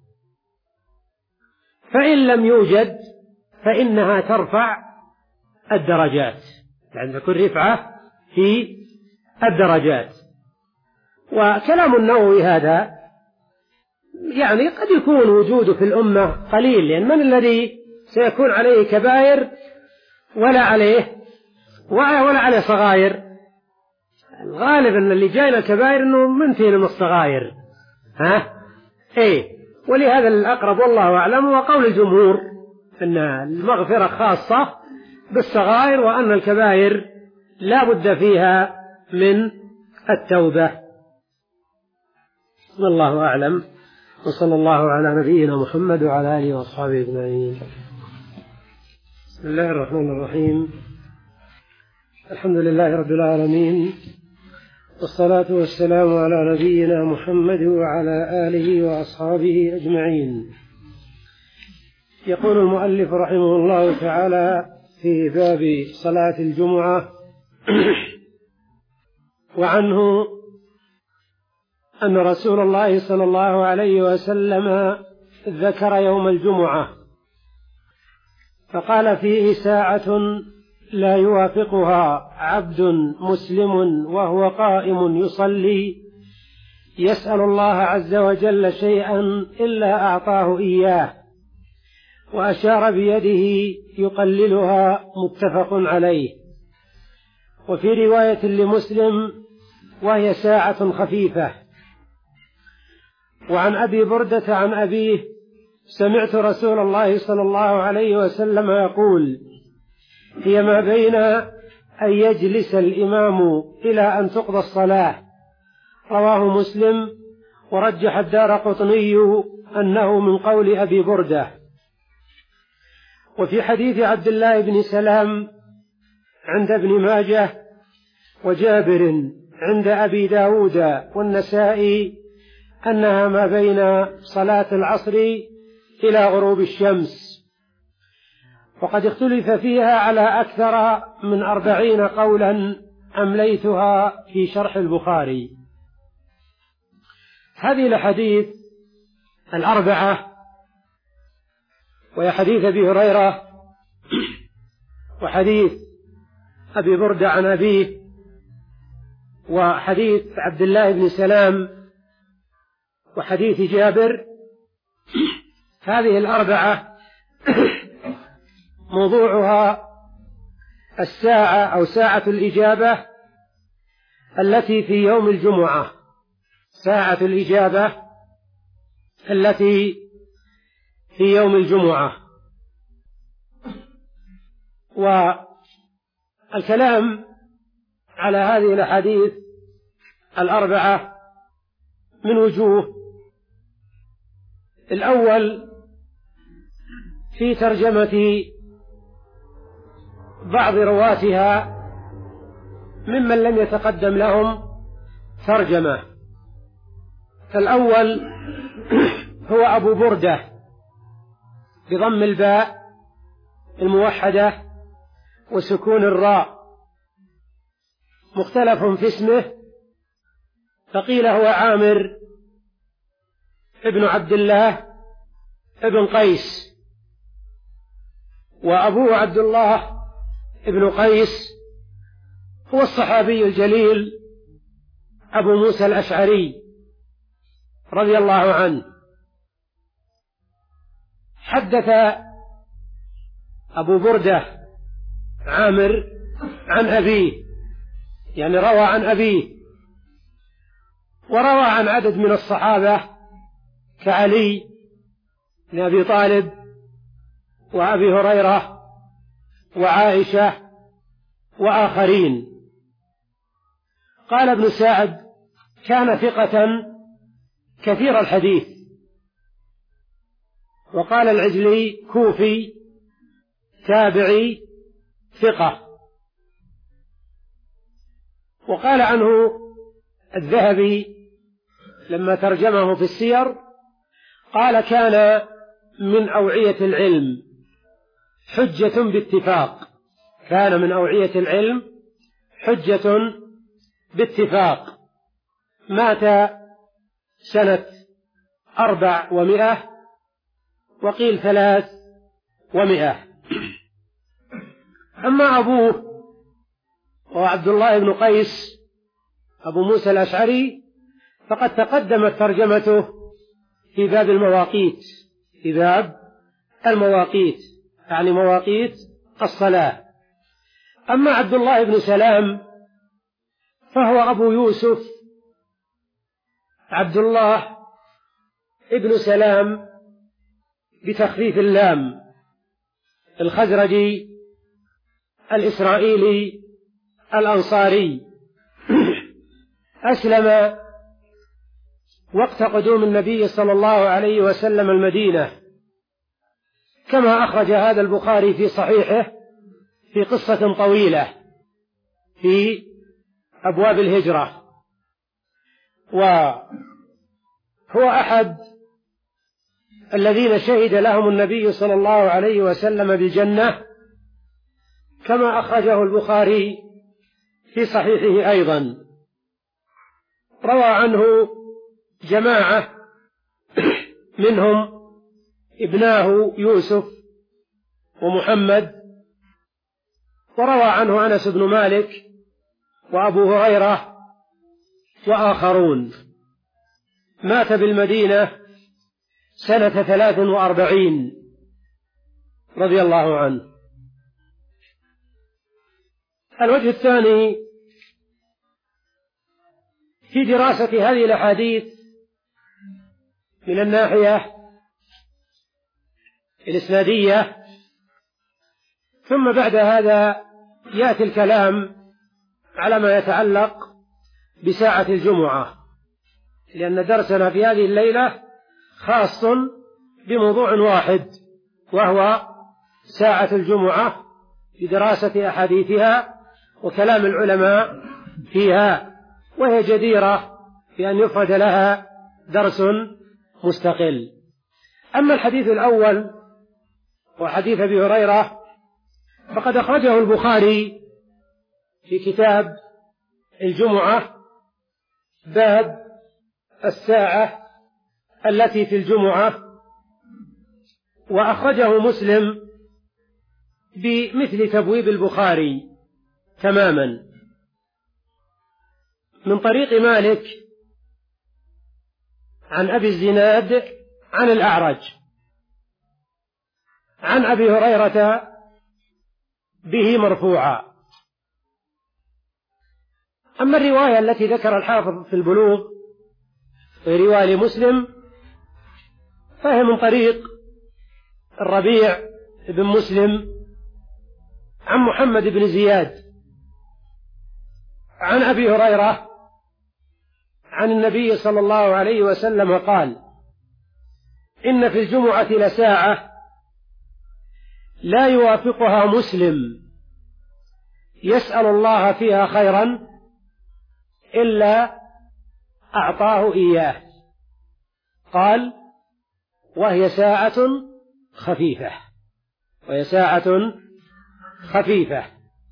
فإن لم يوجد فإنها ترفع الدرجات، يعني تكون رفعة في الدرجات. وكلام النووي هذا يعني قد يكون وجوده في الأمة قليل، لأن من الذي سيكون عليه كبائر ولا عليه ولا عليه صغائر؟ الغالب أن اللي جاينا الكبائر أنه منتهي من الصغائر، ها إيه. ولهذا الأقرب والله أعلم وقول الجمهور أن المغفرة خاصة بالصغائر، وأن الكبائر لا بد فيها من التوبة. والله أعلم، وصلى الله على نبينا محمد وعلى آله وأصحابه أجمعين. بسم الله الرحمن الرحيم، الحمد لله رب العالمين، والصلاة والسلام على نبينا محمد وعلى آله وأصحابه أجمعين. يقول المؤلف رحمه الله تعالى في باب صلاة الجمعة: وعنه أن رسول الله صلى الله عليه وسلم ذكر يوم الجمعة فقال: فيه ساعة لا يوافقها عبد مسلم وهو قائم يصلي يسأل الله عز وجل شيئا إلا أعطاه إياه، وأشار بيده يقللها، متفق عليه. وفي رواية لمسلم: وهي ساعة خفيفة. وعن أبي بردة عن أبيه: سمعت رسول الله صلى الله عليه وسلم يقول: هي ما بين أن يجلس الإمام إلى أن تقضى الصلاة. رواه مسلم، ورجح الدارقطني أنه من قول أبي بردة. وفي حديث عبد الله بن سلام عند ابن ماجه وجابر عند أبي داود والنسائي أنها ما بين صلاة العصر إلى غروب الشمس، وقد اختلف فيها على أكثر من أربعين قولا أمليتها في شرح البخاري. هذه الحديث الأربعة، وهي حديث أبي هريرة وحديث أبي بردة عن أبيه وحديث عبد الله بن سلام وحديث جابر، هذه الأربعة موضوعها الساعة أو ساعة الإجابة التي في يوم الجمعة، ساعة الإجابة التي في يوم الجمعة. والكلام على هذه الأحاديث الأربعة من وجوه: الأول في ترجمة بعض رواتها ممن لم يتقدم لهم ترجمة. الأول هو أبو بردة بضم الباء الموحدة وسكون الراء، مختلف في اسمه، فقيل هو عامر ابن عبد الله ابن قيس، وأبوه عبد الله ابن قيس هو الصحابي الجليل أبو موسى الأشعري رضي الله عنه. حدث أبو بردة عامر عن أبيه، يعني روى عن أبيه، وروى عن عدد من الصحابة كعلي بن أبي طالب وأبي هريرة وعائشة وآخرين. قال ابن سعد: كان ثقة كثير الحديث. وقال العجلي: كوفي تابعي ثقة. وقال عنه الذهبي لما ترجمه في السير، قال: كان من أوعية العلم حجة باتفاق، كان من أوعية العلم حجة باتفاق. مات سنة أربع ومئة، وقيل ثلاث ومئة. أما أبوه وعبد الله بن قيس أبو موسى الأشعري فقد تقدمت ترجمته في باب المواقيت، في باب المواقيت يعني مواقيت الصلاة. أما عبد الله بن سلام فهو أبو يوسف عبد الله ابن سلام بتخفيف اللام، الخزرجي الإسرائيلي الأنصاري، أسلم وقت قدوم النبي صلى الله عليه وسلم المدينة، كما أخرج هذا البخاري في صحيحه في قصة طويلة في أبواب الهجرة. وهو أحد الذين شهد لهم النبي صلى الله عليه وسلم بالجنة، كما أخرجه البخاري في صحيحه أيضا. روى عنه جماعة منهم ابناه يوسف ومحمد، وروى عنه أنس بن مالك وأبو هريرة وآخرون. مات بالمدينة سنة ثلاث وأربعين رضي الله عنه. الوجه الثاني في دراسة هذه الأحاديث من الناحية الإسنادية، ثم بعد هذا يأتي الكلام على ما يتعلق بساعة الجمعة، لأن درسنا في هذه الليلة خاص بموضوع واحد، وهو ساعة الجمعة بدراسة أحاديثها وكلام العلماء فيها، وهي جديرة بأن يفرد لها درس مستقل. أما الحديث الأول وحديث أبي هريرة فقد أخرجه البخاري في كتاب الجمعة، باب الساعة التي في الجمعة، وأخرجه مسلم بمثل تبويب البخاري تماما من طريق مالك عن أبي الزناد عن الأعرج عن أبي هريرة به مرفوعا. أما الرواية التي ذكر الحافظ في البلوغ رواية مسلم فهي من طريق الربيع بن مسلم عن محمد بن زياد عن أبي هريرة عن النبي صلى الله عليه وسلم قال: إن في الجمعة لساعة لا يوافقها مسلم يسأل الله فيها خيرا إلا أعطاه إياه. قال: وهي ساعة خفيفة وهي ساعة خفيفة.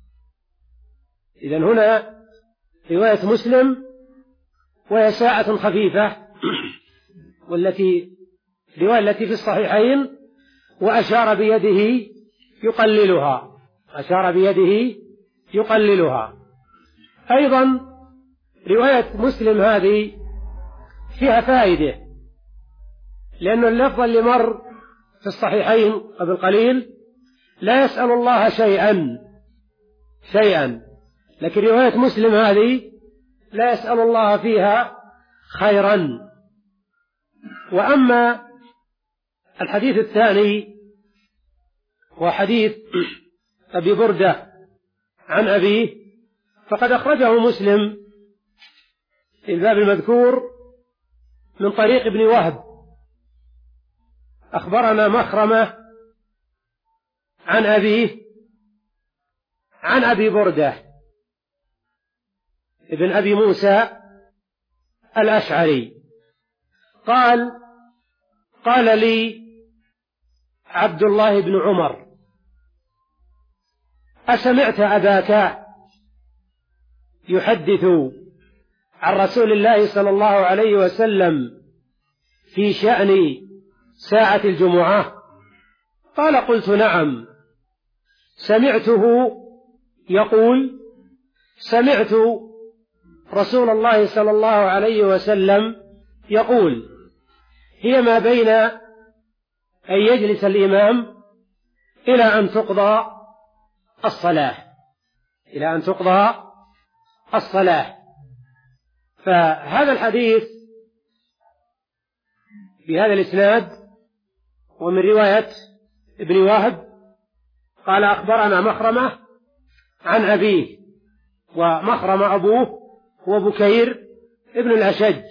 إذن هنا رواية مسلم وهي ساعة خفيفة، والتي الرواية التي في الصحيحين وأشار بيده يقللها أشار بيده يقللها. أيضا رواية مسلم هذه فيها فائدة، لأن اللفظ اللي مر في الصحيحين قبل قليل لا يسأل الله شيئا شيئا لكن رواية مسلم هذه لا يسأل الله فيها خيرا. وأما الحديث الثاني وحديث أبي بردة عن أبيه فقد أخرجه مسلم في الباب المذكور من طريق ابن وهب أخبرنا مخرمة عن أبيه عن أبي بردة ابن أبي موسى الأشعري قال: قال لي عبد الله بن عمر: أسمعت أباك يحدث عن رسول الله صلى الله عليه وسلم في شأن ساعة الجمعة؟ قال: قلت نعم، سمعته يقول: سمعت رسول الله صلى الله عليه وسلم يقول: هي ما بين أن يجلس الإمام إلى أن تقضى الصلاة إلى أن تقضى الصلاة. فهذا الحديث بهذا الإسناد ومن رواية ابن وهب قال: أخبرنا مخرمة عن أبيه، ومخرم أبوه هو بكير ابن الأشج.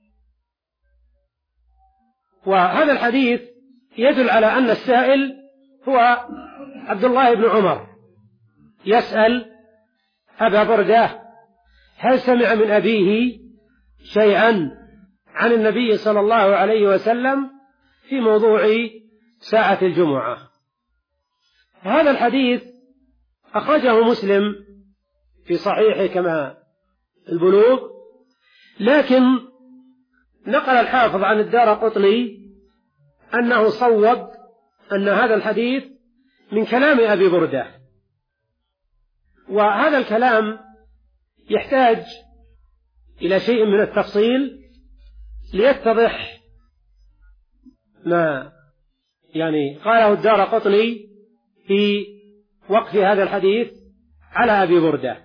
وهذا الحديث يدل على أن السائل هو عبد الله بن عمر، يسأل أبا بردة: هل سمع من أبيه شيئا عن النبي صلى الله عليه وسلم في موضوع ساعة الجمعة؟ هذا الحديث أخرجه مسلم في صحيحه كما البلوغ، لكن نقل الحافظ عن الدارقطني أنه صوب أن هذا الحديث من كلام أبي بردة، وهذا الكلام يحتاج إلى شيء من التفصيل ليتضح ما يعني قاله الدارقطني في وقف هذا الحديث على أبي بردة.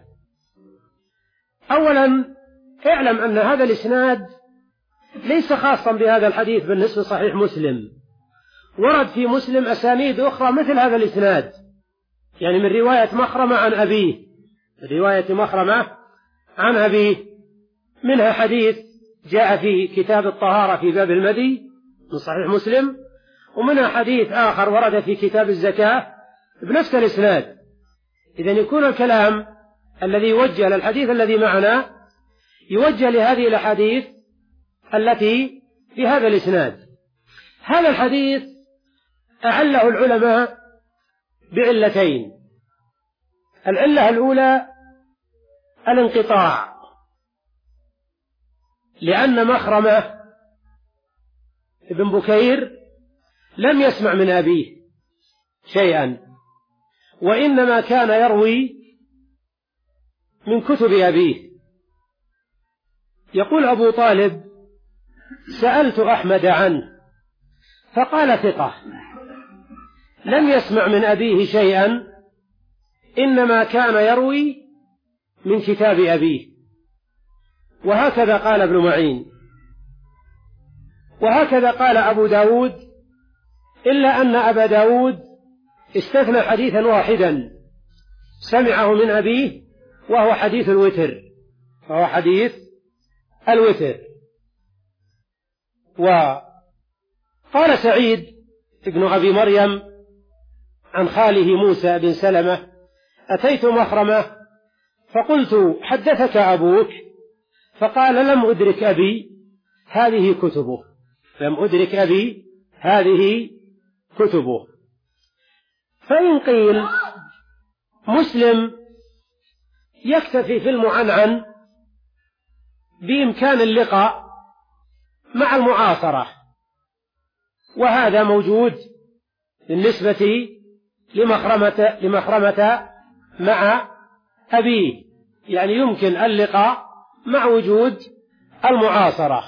أولا اعلم أن هذا الإسناد ليس خاصا بهذا الحديث بالنسبة لصحيح مسلم، ورد في مسلم أسانيد أخرى مثل هذا الإسناد، يعني من رواية مخرمة عن أبيه، من رواية مخرمة عن أبيه، منها حديث جاء في كتاب الطهارة في باب المدي من صحيح مسلم، ومنها حديث آخر ورد في كتاب الزكاة بنفس الإسناد. إذن يكون الكلام الذي يوجه للحديث الذي معنا يوجه لهذه الأحاديث التي في هذا الإسناد. هذا الحديث أعله العلماء بعلتين. العلة الأولى الانقطاع، لأن مخرمة ابن بكير لم يسمع من أبيه شيئا، وإنما كان يروي من كتب أبيه. يقول أبو طالب: سألت أحمد عنه فقال ثقة، لم يسمع من أبيه شيئا، إنما كان يروي من كتاب أبيه. وهكذا قال ابن معين، وهكذا قال أبو داود، إلا أن أبا داود استثنى حديثا واحدا سمعه من أبيه، وهو حديث الوتر، وهو حديث الوتر. وقال سعيد ابن أبي مريم عن خاله موسى بن سلمة: أتيت مخرمة فقلت: حدثك أبوك؟ فقال: لم أدرك أبي، هذه كتبه. لم أدرك أبي، هذه كتبه. فإن قيل مسلم يكتفي في المعنعن بإمكان اللقاء مع المعاصرة، وهذا موجود بالنسبة لمخرمة, لمخرمة مع أبيه، يعني يمكن اللقاء مع وجود المعاصرة.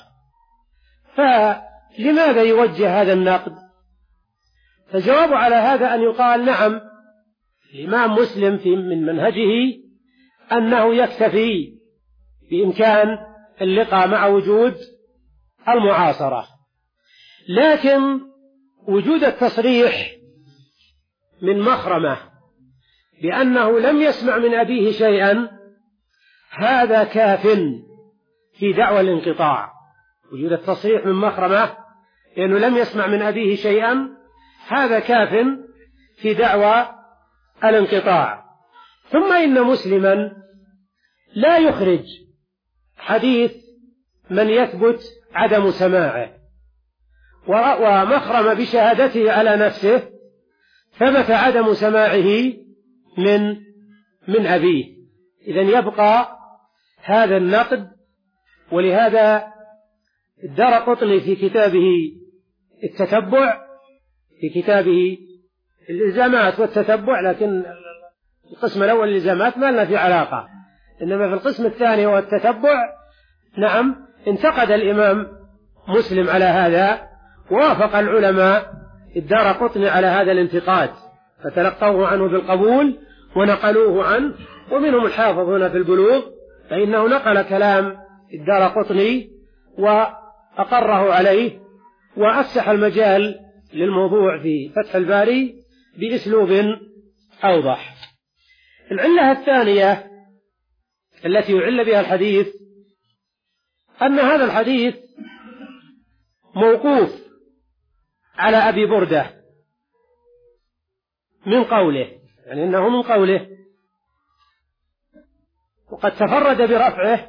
فلماذا يوجه هذا النقد؟ فالجواب على هذا أن يقال: نعم، الإمام مسلم في من منهجه أنه يكتفي بإمكان اللقاء مع وجود المعاصرة، لكن وجود التصريح من مخرمة بأنه لم يسمع من أبيه شيئا هذا كاف في دعوى الانقطاع. وجود التصريح من مخرمة لأنه لم يسمع من أبيه شيئا هذا كاف في دعوى الانقطاع. ثم إن مسلما لا يخرج حديث من يثبت عدم سماعه، ومخرم بشهادته على نفسه ثبت عدم سماعه من من أبيه. إذن يبقى هذا النقد. ولهذا الدارقطني في كتابه التتبع، في كتابه الإلزامات والتتبع، لكن القسم الأول الإلزامات ما لنا في علاقة، إنما في القسم الثاني هو التتبع، نعم، انتقد الإمام مسلم على هذا، ووافق العلماء الدارقطني على هذا الانتقاد، فتلقوه عنه بالقبول ونقلوه عنه. ومنهم الحافظ هنا في البلوغ، فإنه نقل كلام الدارقطني وأقره عليه، وأفسح المجال للموضوع في فتح الباري بأسلوب أوضح. العلة الثانية التي يعل بها الحديث أن هذا الحديث موقوف على أبي بردة من قوله، يعني إنه من قوله، وقد تفرد برفعه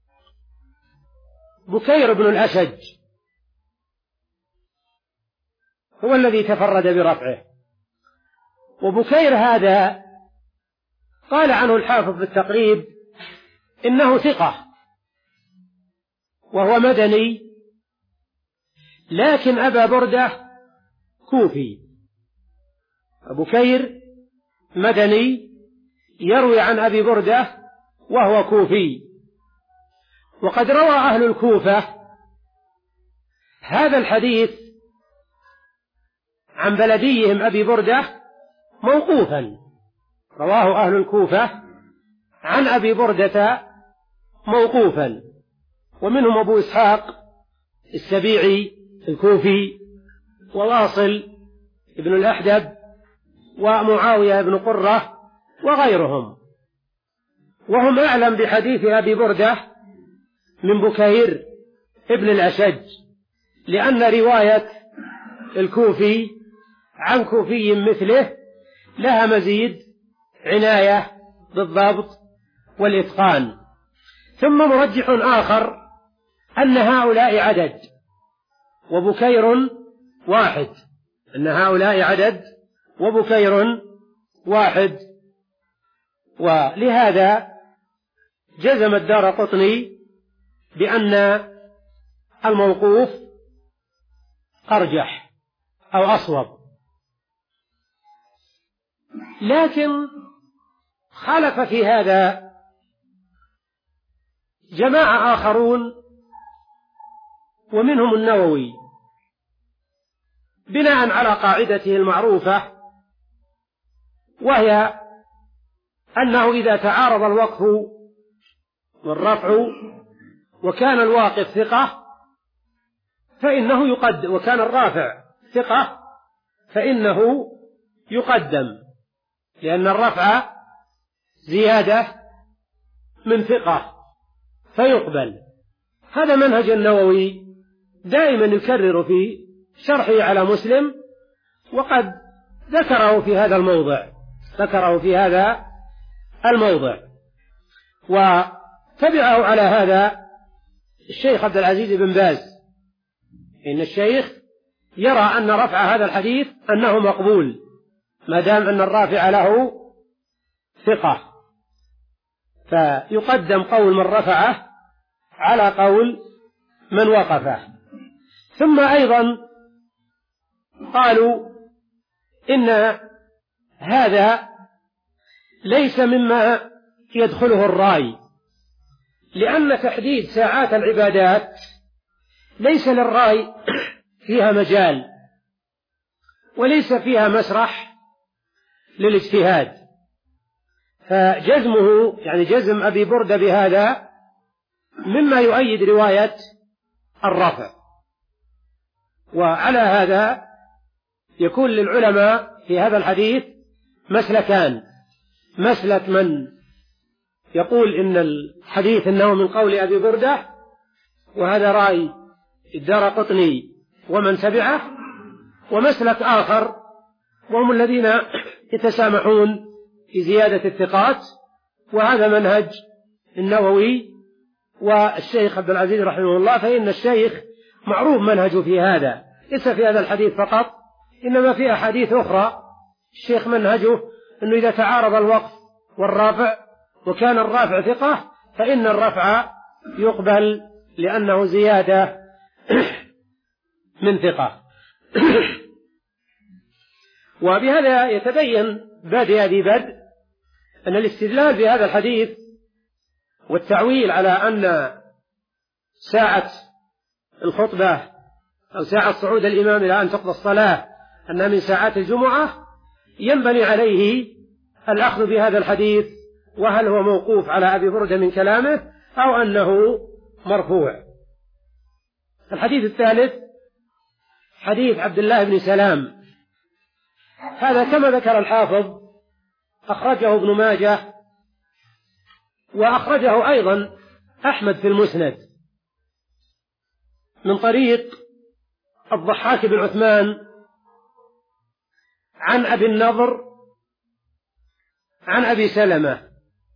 بكير بن الأشج، هو الذي تفرد برفعه. وبكير هذا قال عنه الحافظ بالتقريب إنه ثقة وهو مدني، لكن أبا بردة كوفي. بكير مدني يروي عن أبي بردة وهو كوفي. وقد روى أهل الكوفة هذا الحديث عن بلديهم أبي بردة موقوفا، رواه أهل الكوفة عن أبي بردة موقوفا، ومنهم أبو إسحاق السبيعي الكوفي، وواصل ابن الأحدب، ومعاوية بن قرة، وغيرهم، وهم أعلم بحديث أبي بردة من بكير ابن الأشج، لأن رواية الكوفي عن كوفي مثله لها مزيد عناية بالضبط والإتقان. ثم مرجح آخر أن هؤلاء عدد وبكير واحد، أن هؤلاء عدد وبكير واحد، ولهذا جزم الدارقطني بأن الموقوف أرجح أو أصوب، لكن خالف في هذا جماعة آخرون ومنهم النووي، بناء على قاعدته المعروفة، وهي أنه إذا تعارض الوقف والرفع وكان الواقف ثقة فإنه يقدم، وكان الرافع ثقة فإنه يقدم، لأن الرفع زيادة من ثقة فيقبل. هذا منهج النووي دائما يكرر في شرحه على مسلم، وقد ذكره في هذا الموضع ذكره في هذا الموضع وتبعه على هذا الشيخ عبد العزيز بن باز، إن الشيخ يرى أن رفع هذا الحديث أنه مقبول ما دام أن الرافع له ثقة، فيقدم قول من رفعه على قول من وقفه. ثم أيضا قالوا إن هذا ليس مما يدخله الرأي، لأن تحديد ساعات العبادات ليس للرأي فيها مجال، وليس فيها مسرح للاجتهاد، فجزمه يعني جزم أبي بردة بهذا مما يؤيد رواية الرفع. وعلى هذا يكون للعلماء في هذا الحديث مسلكان: مسلك من يقول إن الحديث إنه من قول أبي بردة، وهذا رأي الدارقطني ومن تبعه، ومسلك آخر وهم الذين يتسامحون في زيادة الثقات، وهذا منهج النووي والشيخ عبد العزيز رحمه الله. فإن الشيخ معروف منهجه في هذا، ليس في هذا الحديث فقط، إنما في أحاديث أخرى الشيخ منهجه أنه إذا تعارض الوقف والرافع وكان الرافع ثقة فإن الرفع يقبل لأنه زيادة من ثقة. وبهذا يتبين بادئ ذي بدء أن الاستدلال بهذا الحديث والتعويل على أن ساعة الخطبة أو ساعة صعود الإمام إلى أن تقضى الصلاة أنها من ساعات الجمعة ينبني عليه الأخذ بهذا الحديث، وهل هو موقوف على أبي بردة من كلامه أو أنه مرفوع. الحديث الثالث حديث عبد الله بن سلام، هذا كما ذكر الحافظ أخرجه ابن ماجه، وأخرجه أيضا أحمد في المسند من طريق الضحاك بن عثمان عن أبي النضر عن أبي سلمة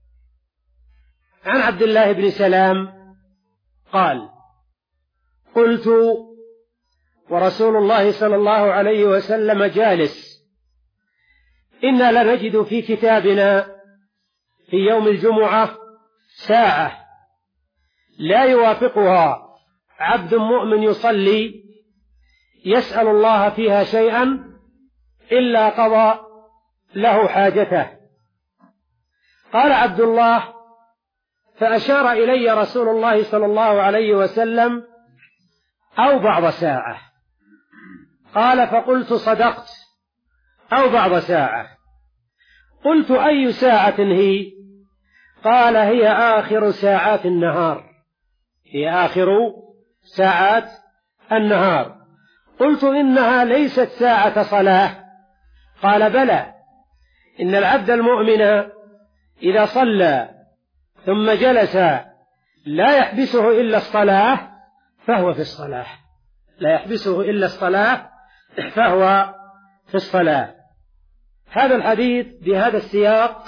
عن عبد الله بن سلام قال: قلت ورسول الله صلى الله عليه وسلم جالس، إنا لنجد في كتابنا في يوم الجمعة ساعة لا يوافقها عبد مؤمن يصلي يسأل الله فيها شيئا إلا قضى له حاجته. قال عبد الله: فأشار إلي رسول الله صلى الله عليه وسلم: أو بعض ساعة. قال: فقلت: صدقت، أو بعض ساعة. قلت أي ساعة هي؟ قال هي آخر ساعات النهار، هي آخر ساعات النهار. قلت إنها ليست ساعة صلاة. قال بلى، إن العبد المؤمن إذا صلى ثم جلس لا يحبسه إلا الصلاة فهو في الصلاة، لا يحبسه إلا الصلاة فهو في الصلاة. هذا الحديث بهذا السياق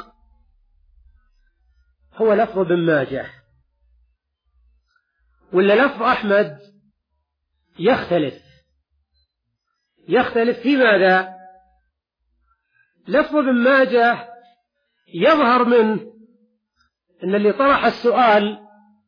هو لفظ ابن ماجه، ولا لفظ أحمد يختلف. يختلف في ماذا؟ لفظ ابن ماجه يظهر منه أن اللي طرح السؤال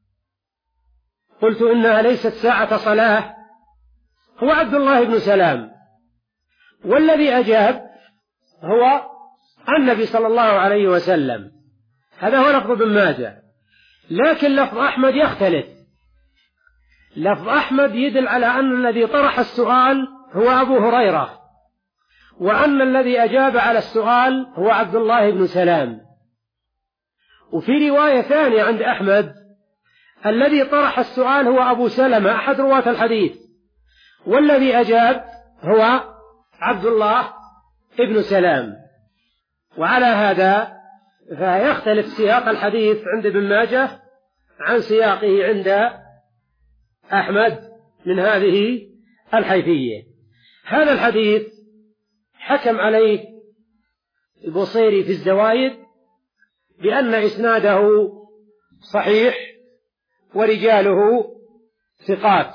قلت إنها ليست ساعة صلاة هو عبد الله بن سلام، والذي أجاب هو النبي صلى الله عليه وسلم. هذا هو لفظ ابن ماجه. لكن لفظ أحمد يختلف. لفظ أحمد يدل على أن الذي طرح السؤال هو أبو هريرة، وأن الذي أجاب على السؤال هو عبد الله بن سلام. وفي رواية ثانية عند أحمد الذي طرح السؤال هو أبو سلمة أحد رواة الحديث، والذي أجاب هو عبد الله بن سلام. وعلى هذا فيختلف سياق الحديث عند ابن ماجه عن سياقه عند أحمد من هذه الحيثية. هذا الحديث حكم عليه البصيري في الزوائد بأن إسناده صحيح ورجاله ثقات.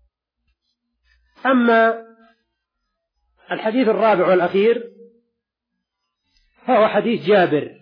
أما الحديث الرابع والأخير فهو حديث جابر،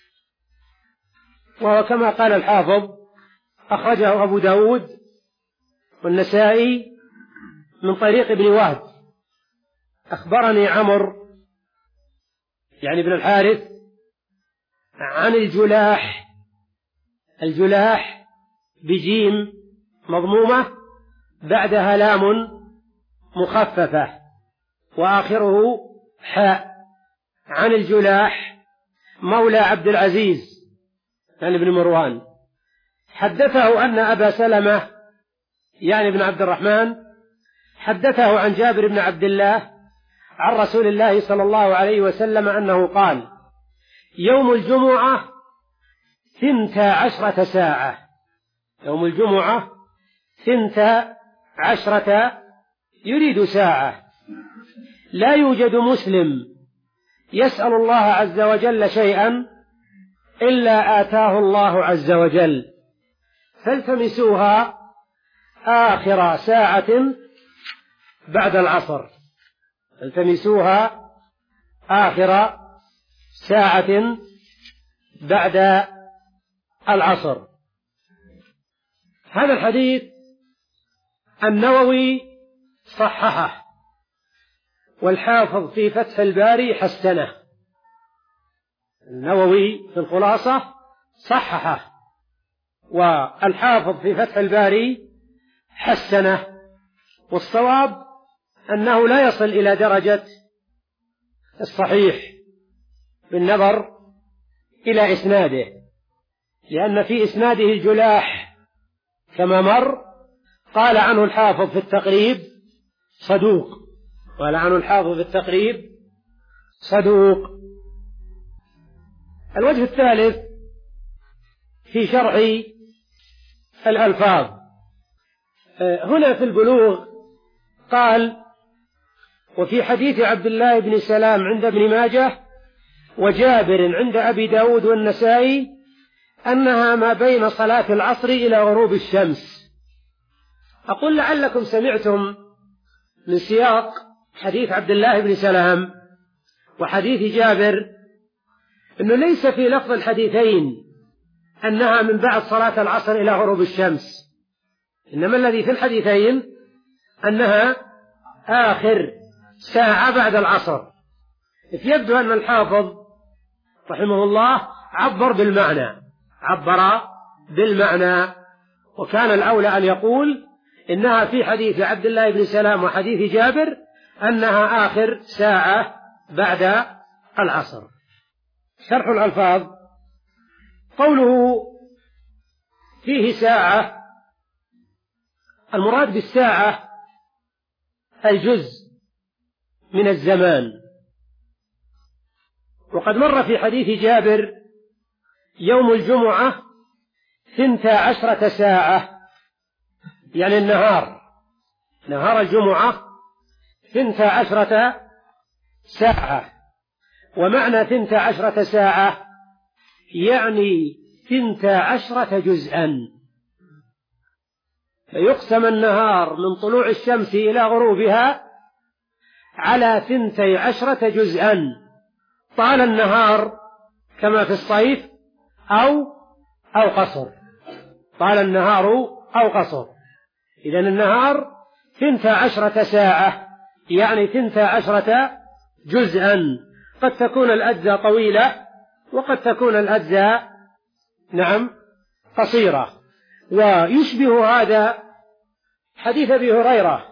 وهو كما قال الحافظ أخرجه أبو داود والنسائي من طريق ابن وهب. أخبرني عمرو يعني بن الحارث عن الجلاح، الجلاح بجيم مضمومة بعدها لام مخففة وآخره حاء، عن الجلاح مولى عبد العزيز يعني بن مروان، حدثه أن أبا سلمة يعني بن عبد الرحمن حدثه عن جابر بن عبد الله عن رسول الله صلى الله عليه وسلم أنه قال: يوم الجمعة ثنتا عشرة ساعة، يوم الجمعة ثنتا عشرة يريد ساعة، لا يوجد مسلم يسأل الله عز وجل شيئا إلا آتاه الله عز وجل، فالتمسوها آخر ساعة بعد العصر، التمسوها آخر ساعة بعد العصر. هذا الحديث النووي صححه، والحافظ في فتح الباري حسنه. النووي في الخلاصة صححه، والحافظ في فتح الباري حسنه، والصواب أنه لا يصل إلى درجة الصحيح بالنظر إلى إسناده، لأن في إسناده الجلاح كما مر. قال عنه الحافظ في التقريب صدوق، قال عنه الحافظ في التقريب صدوق. الوجه الثالث في شرح الألفاظ. هنا في البلوغ قال: وفي حديث عبد الله بن سلام عند ابن ماجه وجابر عند أبي داود والنسائي أنها ما بين صلاة العصر إلى غروب الشمس. أقول لعلكم سمعتم من سياق حديث عبد الله بن سلام وحديث جابر أنه ليس في لفظ الحديثين أنها من بعد صلاة العصر إلى غروب الشمس، إنما الذي في الحديثين أنها آخر ساعة بعد العصر. يبدو أن الحافظ رحمه الله عبر بالمعنى، عبر بالمعنى، وكان الأولى أن يقول إنها في حديث عبد الله بن سلام وحديث جابر أنها آخر ساعة بعد العصر. شرح الألفاظ. قوله فيه ساعة، المراد بالساعة الجزء من الزمان. وقد مر في حديث جابر يوم الجمعة ثنتا عشرة ساعة، يعني النهار، نهار الجمعة ثنتا عشرة ساعة. ومعنى ثنتا عشرة ساعة يعني ثنتا عشرة جزءا، فيقسم النهار من طلوع الشمس إلى غروبها على ثنتي عشرة جزءا، طال النهار كما في الصيف أو أو قصر، طال النهار أو قصر. إذن النهار ثنتا عشرة ساعة يعني ثنتا عشرة جزءا، قد تكون الأجزاء طويلة وقد تكون الأجزاء نعم قصيرة. ويشبه هذا حديث أبي هريرة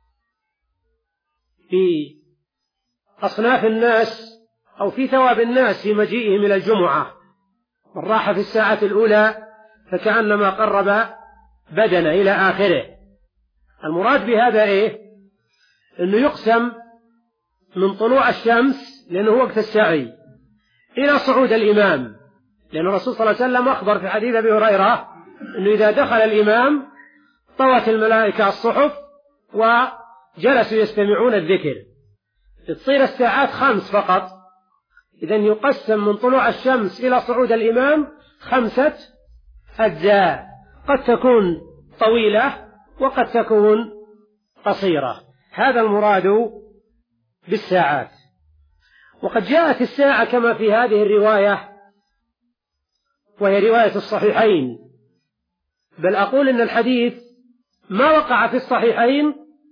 في أصناف الناس أو في ثواب الناس في مجيئهم إلى الجمعة، من راح في الساعة الأولى فكأنما قرب بدنه إلى آخره. المراد بهذا إيه؟ أنه يقسم من طلوع الشمس لأنه وقت السعي إلى صعود الإمام، لأن الرسول صلى الله عليه وسلم أخبر في حديث أبي هريرة أنه إذا دخل الإمام طوت الملائكة الصحف وجلسوا يستمعون الذكر، تصير الساعات خمس فقط. إذن يقسم من طلوع الشمس إلى صعود الإمام خمسة أجزاء، قد تكون طويلة وقد تكون قصيرة. هذا المراد بالساعات. وقد جاءت الساعة كما في هذه الرواية، وهي رواية الصحيحين، بل أقول إن الحديث ما وقع في الصحيحين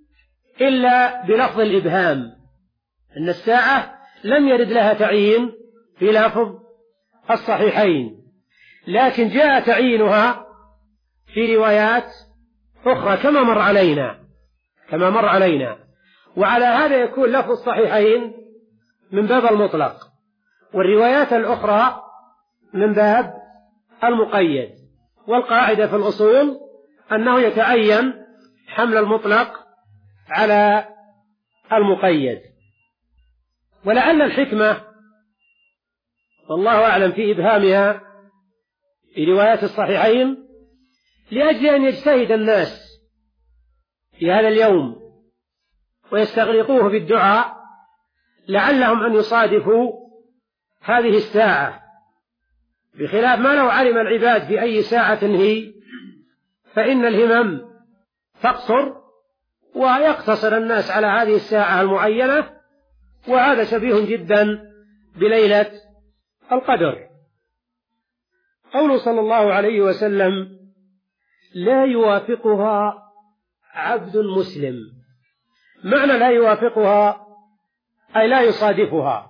إلا بلفظ الإبهام، أن الساعة لم يرد لها تعيين في لفظ الصحيحين، لكن جاء تعيينها في روايات أخرى كما مر علينا كما مر علينا وعلى هذا يكون لفظ الصحيحين من باب المطلق، والروايات الأخرى من باب المقيد. والقاعدة في الأصول أنه يتعين حمل المطلق على المقيد. ولعل الحكمة والله أعلم في إبهامها في روايات الصحيحين لأجل أن يجتهد الناس في هذا اليوم ويستغرقوه بالدعاء، لعلهم أن يصادفوا هذه الساعة، بخلاف ما لو علم العباد في أي ساعة هي فإن الهمم تقصر ويقتصر الناس على هذه الساعة المعينة، وهذا شبيه جدا بليلة القدر. قوله صلى الله عليه وسلم لا يوافقها عبد مسلم، معنى لا يوافقها أي لا يصادفها،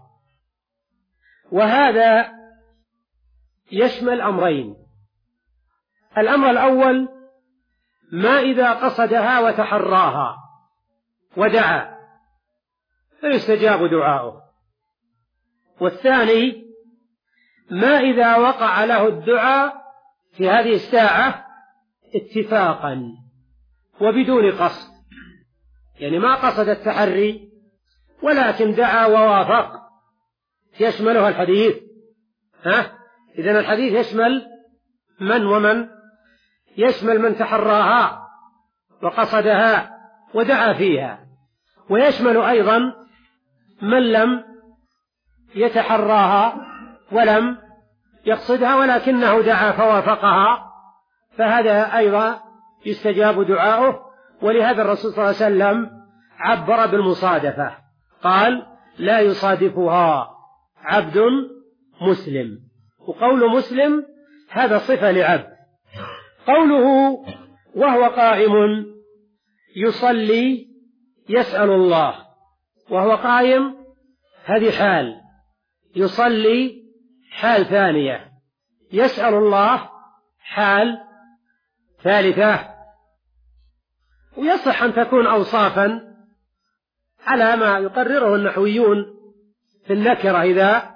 وهذا يشمل أمرين. الأمر الأول ما إذا قصدها وتحراها ودعا فيستجاب دعاؤه، والثاني ما إذا وقع له الدعاء في هذه الساعة اتفاقا وبدون قصد، يعني ما قصد التحري ولكن دعا ووافق، يشملها الحديث. ها؟ إذن الحديث يشمل من ومن؟ يشمل من تحراها وقصدها ودعا فيها، ويشمل أيضا من لم يتحراها ولم يقصدها ولكنه دعا فوافقها، فهذا أيضا يستجاب دعاؤه. ولهذا الرسول صلى الله عليه وسلم عبر بالمصادفة، قال لا يصادفها عبد مسلم، وقول مسلم هذا صفة لعبد. قوله وهو قائم يصلي يسأل الله، وهو قائم هذه حال، يصلي حال ثانية، يسأل الله حال ثالثة. ويصح أن تكون أوصافا على ما يقرره النحويون في النكرة إذا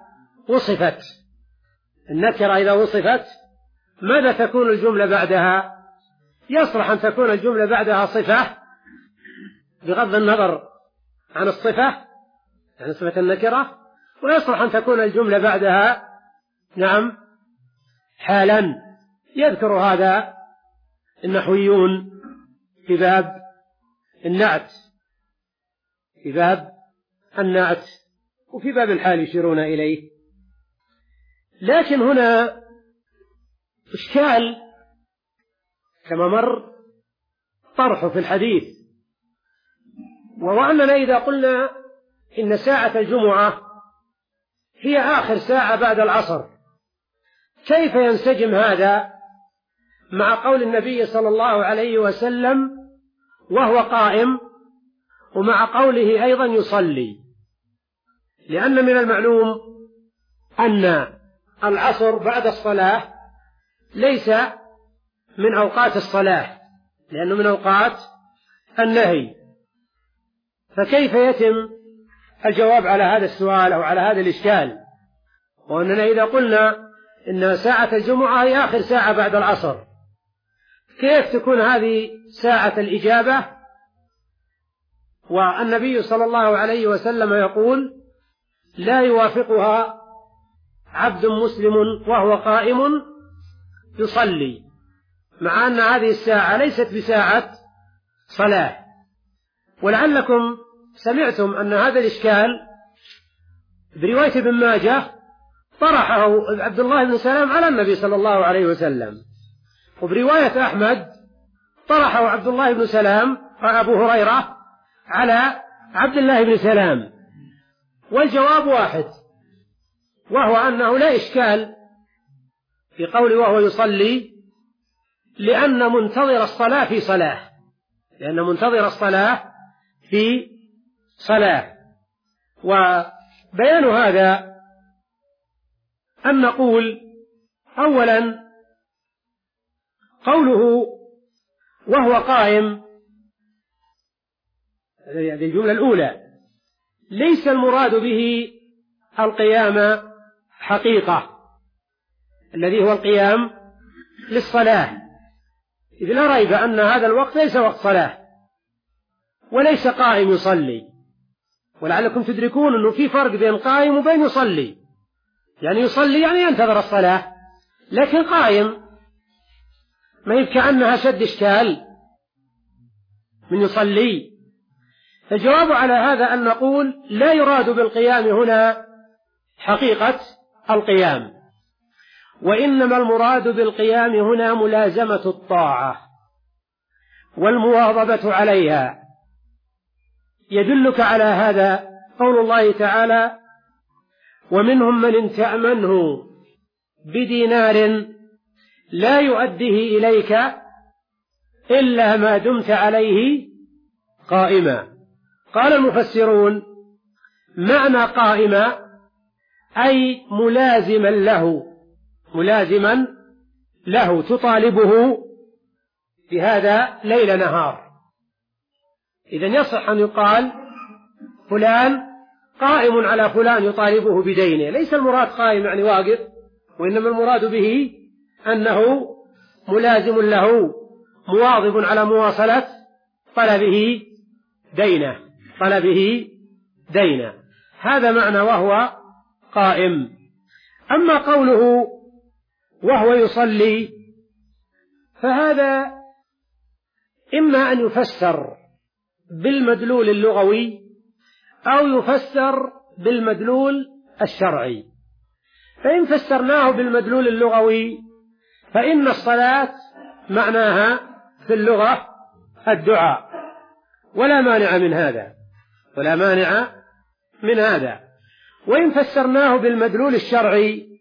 وصفت، النكرة إذا وصفت ماذا تكون الجملة بعدها؟ يصلح أن تكون الجملة بعدها صفة بغض النظر عن الصفة، يعني صفة النكرة، ويصلح أن تكون الجملة بعدها نعم حالا. يذكر هذا النحويون في باب النعت، في باب النعت وفي باب الحال يشيرون إليه. لكن هنا إشكال كما مر طرحه في الحديث، وهو أننا إذا قلنا إن ساعة الجمعة هي آخر ساعة بعد العصر، كيف ينسجم هذا مع قول النبي صلى الله عليه وسلم وهو قائم، ومع قوله أيضا يصلي؟ لأن من المعلوم أن العصر بعد الصلاة ليس من أوقات الصلاة، لأنه من أوقات النهي، فكيف يتم الجواب على هذا السؤال أو على هذا الإشكال؟ وأننا إذا قلنا إن ساعة الجمعة هي آخر ساعة بعد العصر، كيف تكون هذه ساعة الإجابة والنبي صلى الله عليه وسلم يقول لا يوافقها عبد مسلم وهو قائم يصلي، مع أن هذه الساعة ليست بساعة صلاة؟ ولعلكم سمعتم أن هذا الإشكال برواية ابن ماجه طرحه عبد الله بن سلام على النبي صلى الله عليه وسلم، وبرواية أحمد طرحه عبد الله بن سلام أبو هريرة على عبد الله بن سلام، والجواب واحد، وهو أنه لا إشكال في قول وهو يصلي، لأن منتظر الصلاة في صلاة، لأن منتظر الصلاة في صلاة. وبيان هذا أن نقول أولا قوله وهو قائم، هذه الجملة الأولى، ليس المراد به القيام حقيقة الذي هو القيام للصلاة، إذ لا ريب أن هذا الوقت ليس وقت صلاة وليس قائم يصلي. ولعلكم تدركون أنه في فرق بين قائم وبين يصلي، يعني يصلي يعني ينتظر الصلاة، لكن قائم ما يبكى عنها شد إشكال من يصلي. الجواب على هذا أن نقول لا يراد بالقيام هنا حقيقة القيام، وإنما المراد بالقيام هنا ملازمة الطاعة والمواظبة عليها. يدلك على هذا قول الله تعالى ومنهم من إن تأمنه بدينار لا يؤديه إليك إلا ما دمت عليه قائما. قال المفسرون معنى قائما أي ملازما له، ملازما له تطالبه بهذا ليل نهار. إذن يصح أن يقال فلان قائم على فلان يطالبه بدينه، ليس المراد قائم يعني واقف، وإنما المراد به أنه ملازم له مواظب على مواصلة طلبه دينه، طلبه دينه، هذا معنى وهو قائم. أما قوله وهو يصلي فهذا إما أن يفسر بالمدلول اللغوي أو يفسر بالمدلول الشرعي. فإن فسرناه بالمدلول اللغوي فإن الصلاة معناها في اللغة الدعاء، ولا مانع من هذا، ولا مانع من هذا. وإن فسرناه بالمدلول الشرعي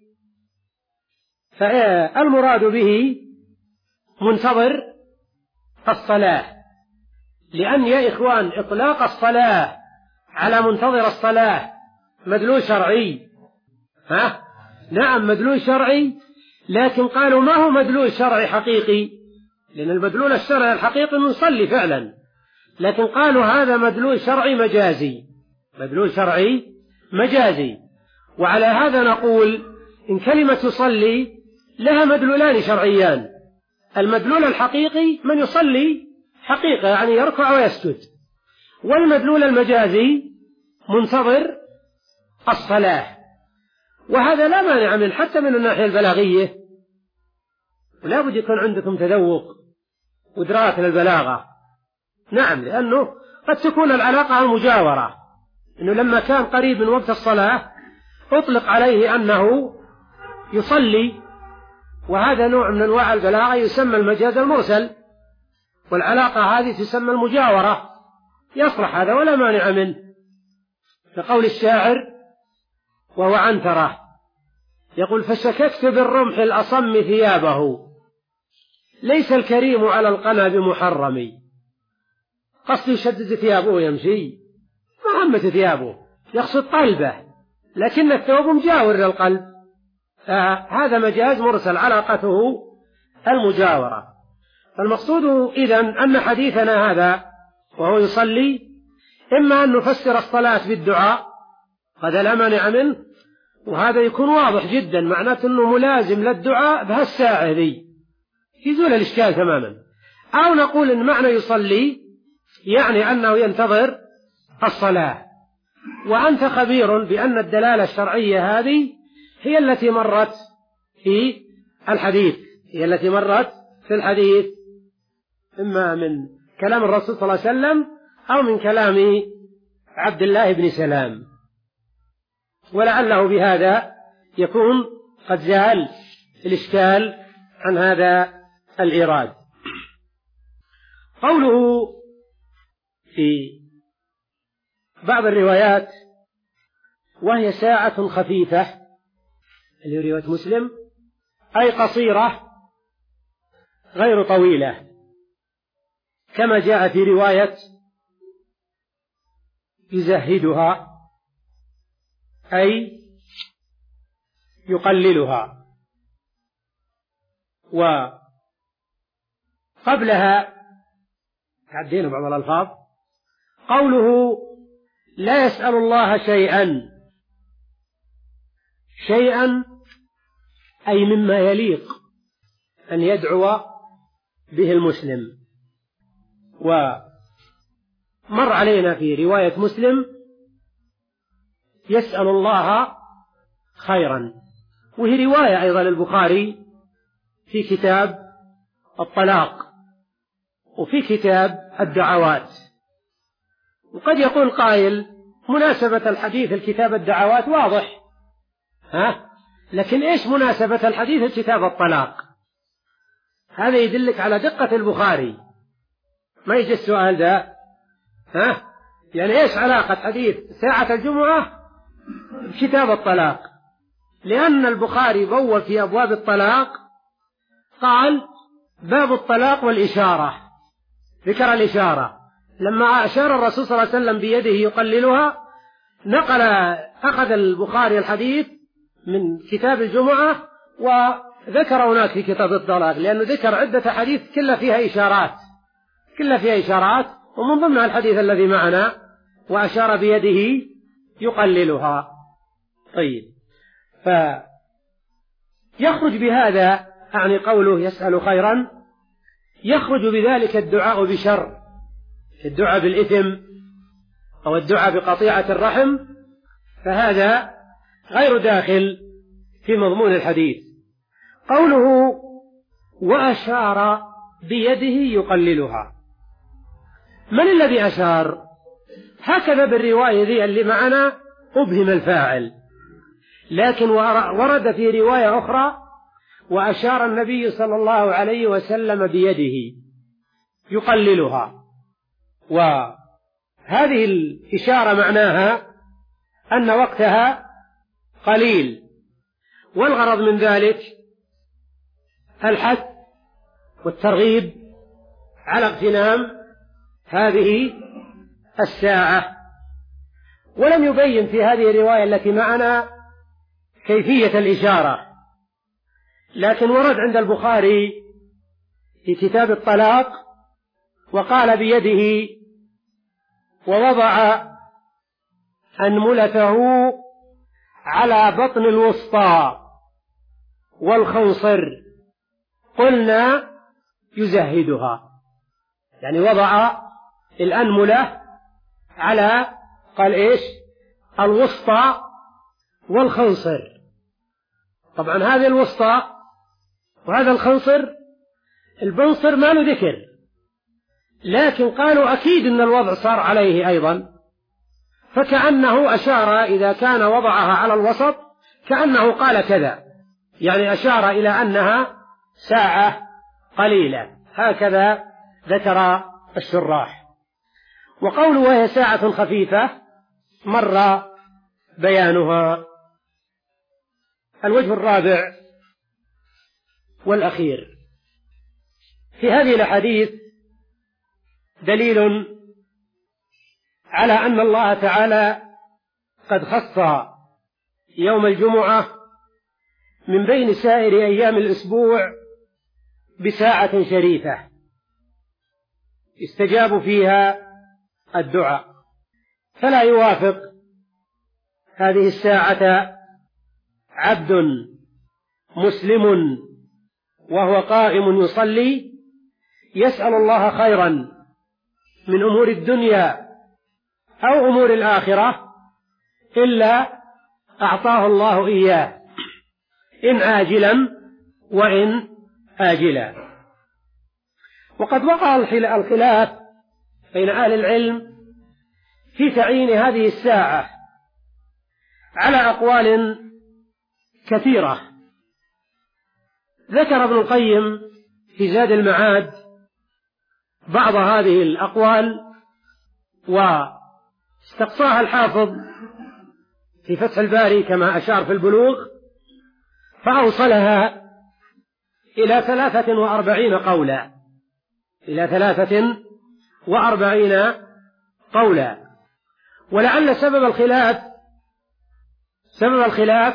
فالمراد به منتظر الصلاة، لأن يا إخوان إطلاق الصلاة على منتظر الصلاة مدلول شرعي، ها؟ نعم مدلول شرعي، لكن قالوا ما هو مدلول شرعي حقيقي، لأن المدلول الشرعي الحقيقي نصلي فعلا، لكن قالوا هذا مدلول شرعي مجازي، مدلول شرعي مجازي. وعلى هذا نقول إن كلمة يصلي لها مدلولان شرعيان. المدلول الحقيقي من يصلي حقيقة يعني يركع ويسجد، والمدلول المجازي منتظر الصلاة. وهذا لا مانع منه حتى من الناحية البلاغية، ولا بد يكون عندكم تذوق وإدراك للبلاغة. نعم، لأنه قد تكون العلاقة المجاورة، أنه لما كان قريب من وقت الصلاة أطلق عليه أنه يصلي، وهذا نوع من أنواع البلاغة يسمى المجاز المرسل، والعلاقة هذه تسمى المجاورة، يصلح هذا ولا مانع منه. كقول الشاعر وهو عنترة يقول: فشككت بالرمح الأصم ثيابه، ليس الكريم على القنا بمحرم. قصد يشدد ثيابه ويمشي، مهمة ثيابه يقصد قلبه، لكن الثوب مجاور للقلب، فهذا مجاز مرسل علاقته المجاورة. فالمقصود إذن أن حديثنا هذا وهو يصلي إما أن نفسر الصلاة بالدعاء، هذا لا مانع منه، وهذا يكون واضح جدا، معناته أنه ملازم للدعاء بهالساعة ذي يزول الإشكال تماما. أو نقول إن معنى يصلي يعني أنه ينتظر الصلاة. وأنت خبير بأن الدلالة الشرعية هذه هي التي مرت في الحديث، هي التي مرت في الحديث، إما من كلام الرسول صلى الله عليه وسلم أو من كلام عبد الله بن سلام، ولعله بهذا يكون قد زال الإشكال عن هذا الإيراد. قوله في بعض الروايات وهي ساعة خفيفة، اللي رواية مسلم، أي قصيرة غير طويلة، كما جاء في رواية يزهدها أي يقللها. وقبلها تعدينا بعض الألفاظ، قوله لا يسأل الله شيئا، شيئا أي مما يليق أن يدعو به المسلم. ومر علينا في رواية مسلم يسأل الله خيرا، وهي رواية أيضا للبخاري في كتاب الطلاق وفي كتاب الدعوات. وقد يقول قائل مناسبة الحديث الكتاب الدعوات واضح، ها؟ لكن إيش مناسبة الحديث الكتاب الطلاق؟ هذا يدلك على دقة البخاري، ما يجي السؤال ده، ها؟ يعني إيش علاقة حديث ساعة الجمعة بكتاب الطلاق؟ لأن البخاري بوّب في أبواب الطلاق قال باب الطلاق والإشارة، ذكر الإشارة لما أشار الرسول صلى الله عليه وسلم بيده يقللها، نقل أخذ البخاري الحديث من كتاب الجمعة وذكر هناك في كتاب الطلاق، لأنه ذكر عدة حديث كلها فيها إشارات، كلها فيها إشارات، ومن ضمنها الحديث الذي معنا وأشار بيده يقللها. طيب، فيخرج بهذا أعني قوله يسأل خيرا، يخرج بذلك الدعاء بشر، الدعاء بالإثم أو الدعاء بقطيعة الرحم، فهذا غير داخل في مضمون الحديث. قوله وأشار بيده يقللها، من الذي أشار؟ هكذا بالرواية ذي اللي معنا أبهم الفاعل، لكن ورد في رواية أخرى وأشار النبي صلى الله عليه وسلم بيده يقللها، وهذه الإشارة معناها أن وقتها قليل، والغرض من ذلك الحث والترغيب على اغتنام هذه الساعة. ولم يبين في هذه الرواية التي معنا كيفية الإشارة، لكن ورد عند البخاري في كتاب الطلاق وقال بيده ووضع أنملته على بطن الوسطى والخنصر قلنا يزهدها، يعني وضع الأنملة على قال إيش الوسطى والخنصر. طبعا هذه الوسطى وهذا الخنصر، البنصر ما له ذكر، لكن قالوا أكيد أن الوضع صار عليه أيضا، فكأنه أشار إذا كان وضعها على الوسط كأنه قال كذا، يعني أشار إلى أنها ساعة قليلة، هكذا ذكر الشراح. وقوله وهي ساعة خفيفة مر بيانها. الوجه الرابع والأخير في هذه الأحاديث دليل على أن الله تعالى قد خص يوم الجمعة من بين سائر أيام الأسبوع بساعة شريفة يستجاب فيها الدعاء، فلا يوافق هذه الساعة عبد مسلم وهو قائم يصلي يسأل الله خيرا من أمور الدنيا أو أمور الآخرة إلا أعطاه الله إياه، إن آجلا وإن آجلا. وقد وقع الخلاف بين أهل العلم في تعيين هذه الساعة على أقوال كثيرة. ذكر ابن القيم في زاد المعاد بعض هذه الأقوال، واستقصاها الحافظ في فتح الباري كما أشار في البلوغ، فأوصلها إلى ثلاثة وأربعين قولا إلى ثلاثة وأربعين قولا. ولعل سبب الخلاف سبب الخلاف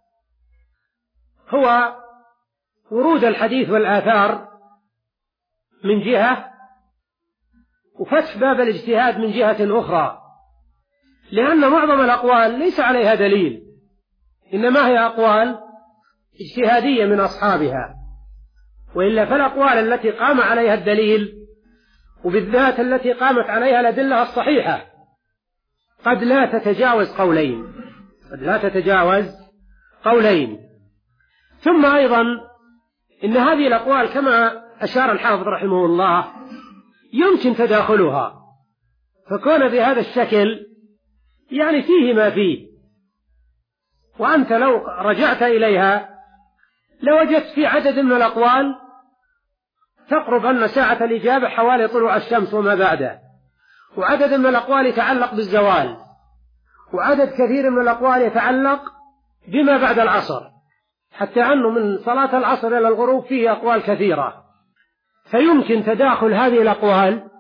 هو ورود الحديث والآثار من جهة، وفتح باب الاجتهاد من جهة أخرى، لأن معظم الأقوال ليس عليها دليل، إنما هي أقوال اجتهادية من أصحابها، وإلا فالأقوال التي قام عليها الدليل وبالذات التي قامت عليها الأدلة الصحيحة قد لا تتجاوز قولين قد لا تتجاوز قولين. ثم أيضا إن هذه الأقوال كما أشار الحافظ رحمه الله يمكن تداخلها، فكون بهذا الشكل يعني فيه ما فيه، وأنت لو رجعت إليها لوجدت في عدد من الأقوال تقرب أن ساعة الإجابة حوالي طلوع الشمس وما بعده، وعدد من الأقوال يتعلق بالزوال، وعدد كثير من الأقوال يتعلق بما بعد العصر، حتى أنه من صلاة العصر إلى الغروب فيه أقوال كثيرة، فيمكن تداخل هذه الأقوال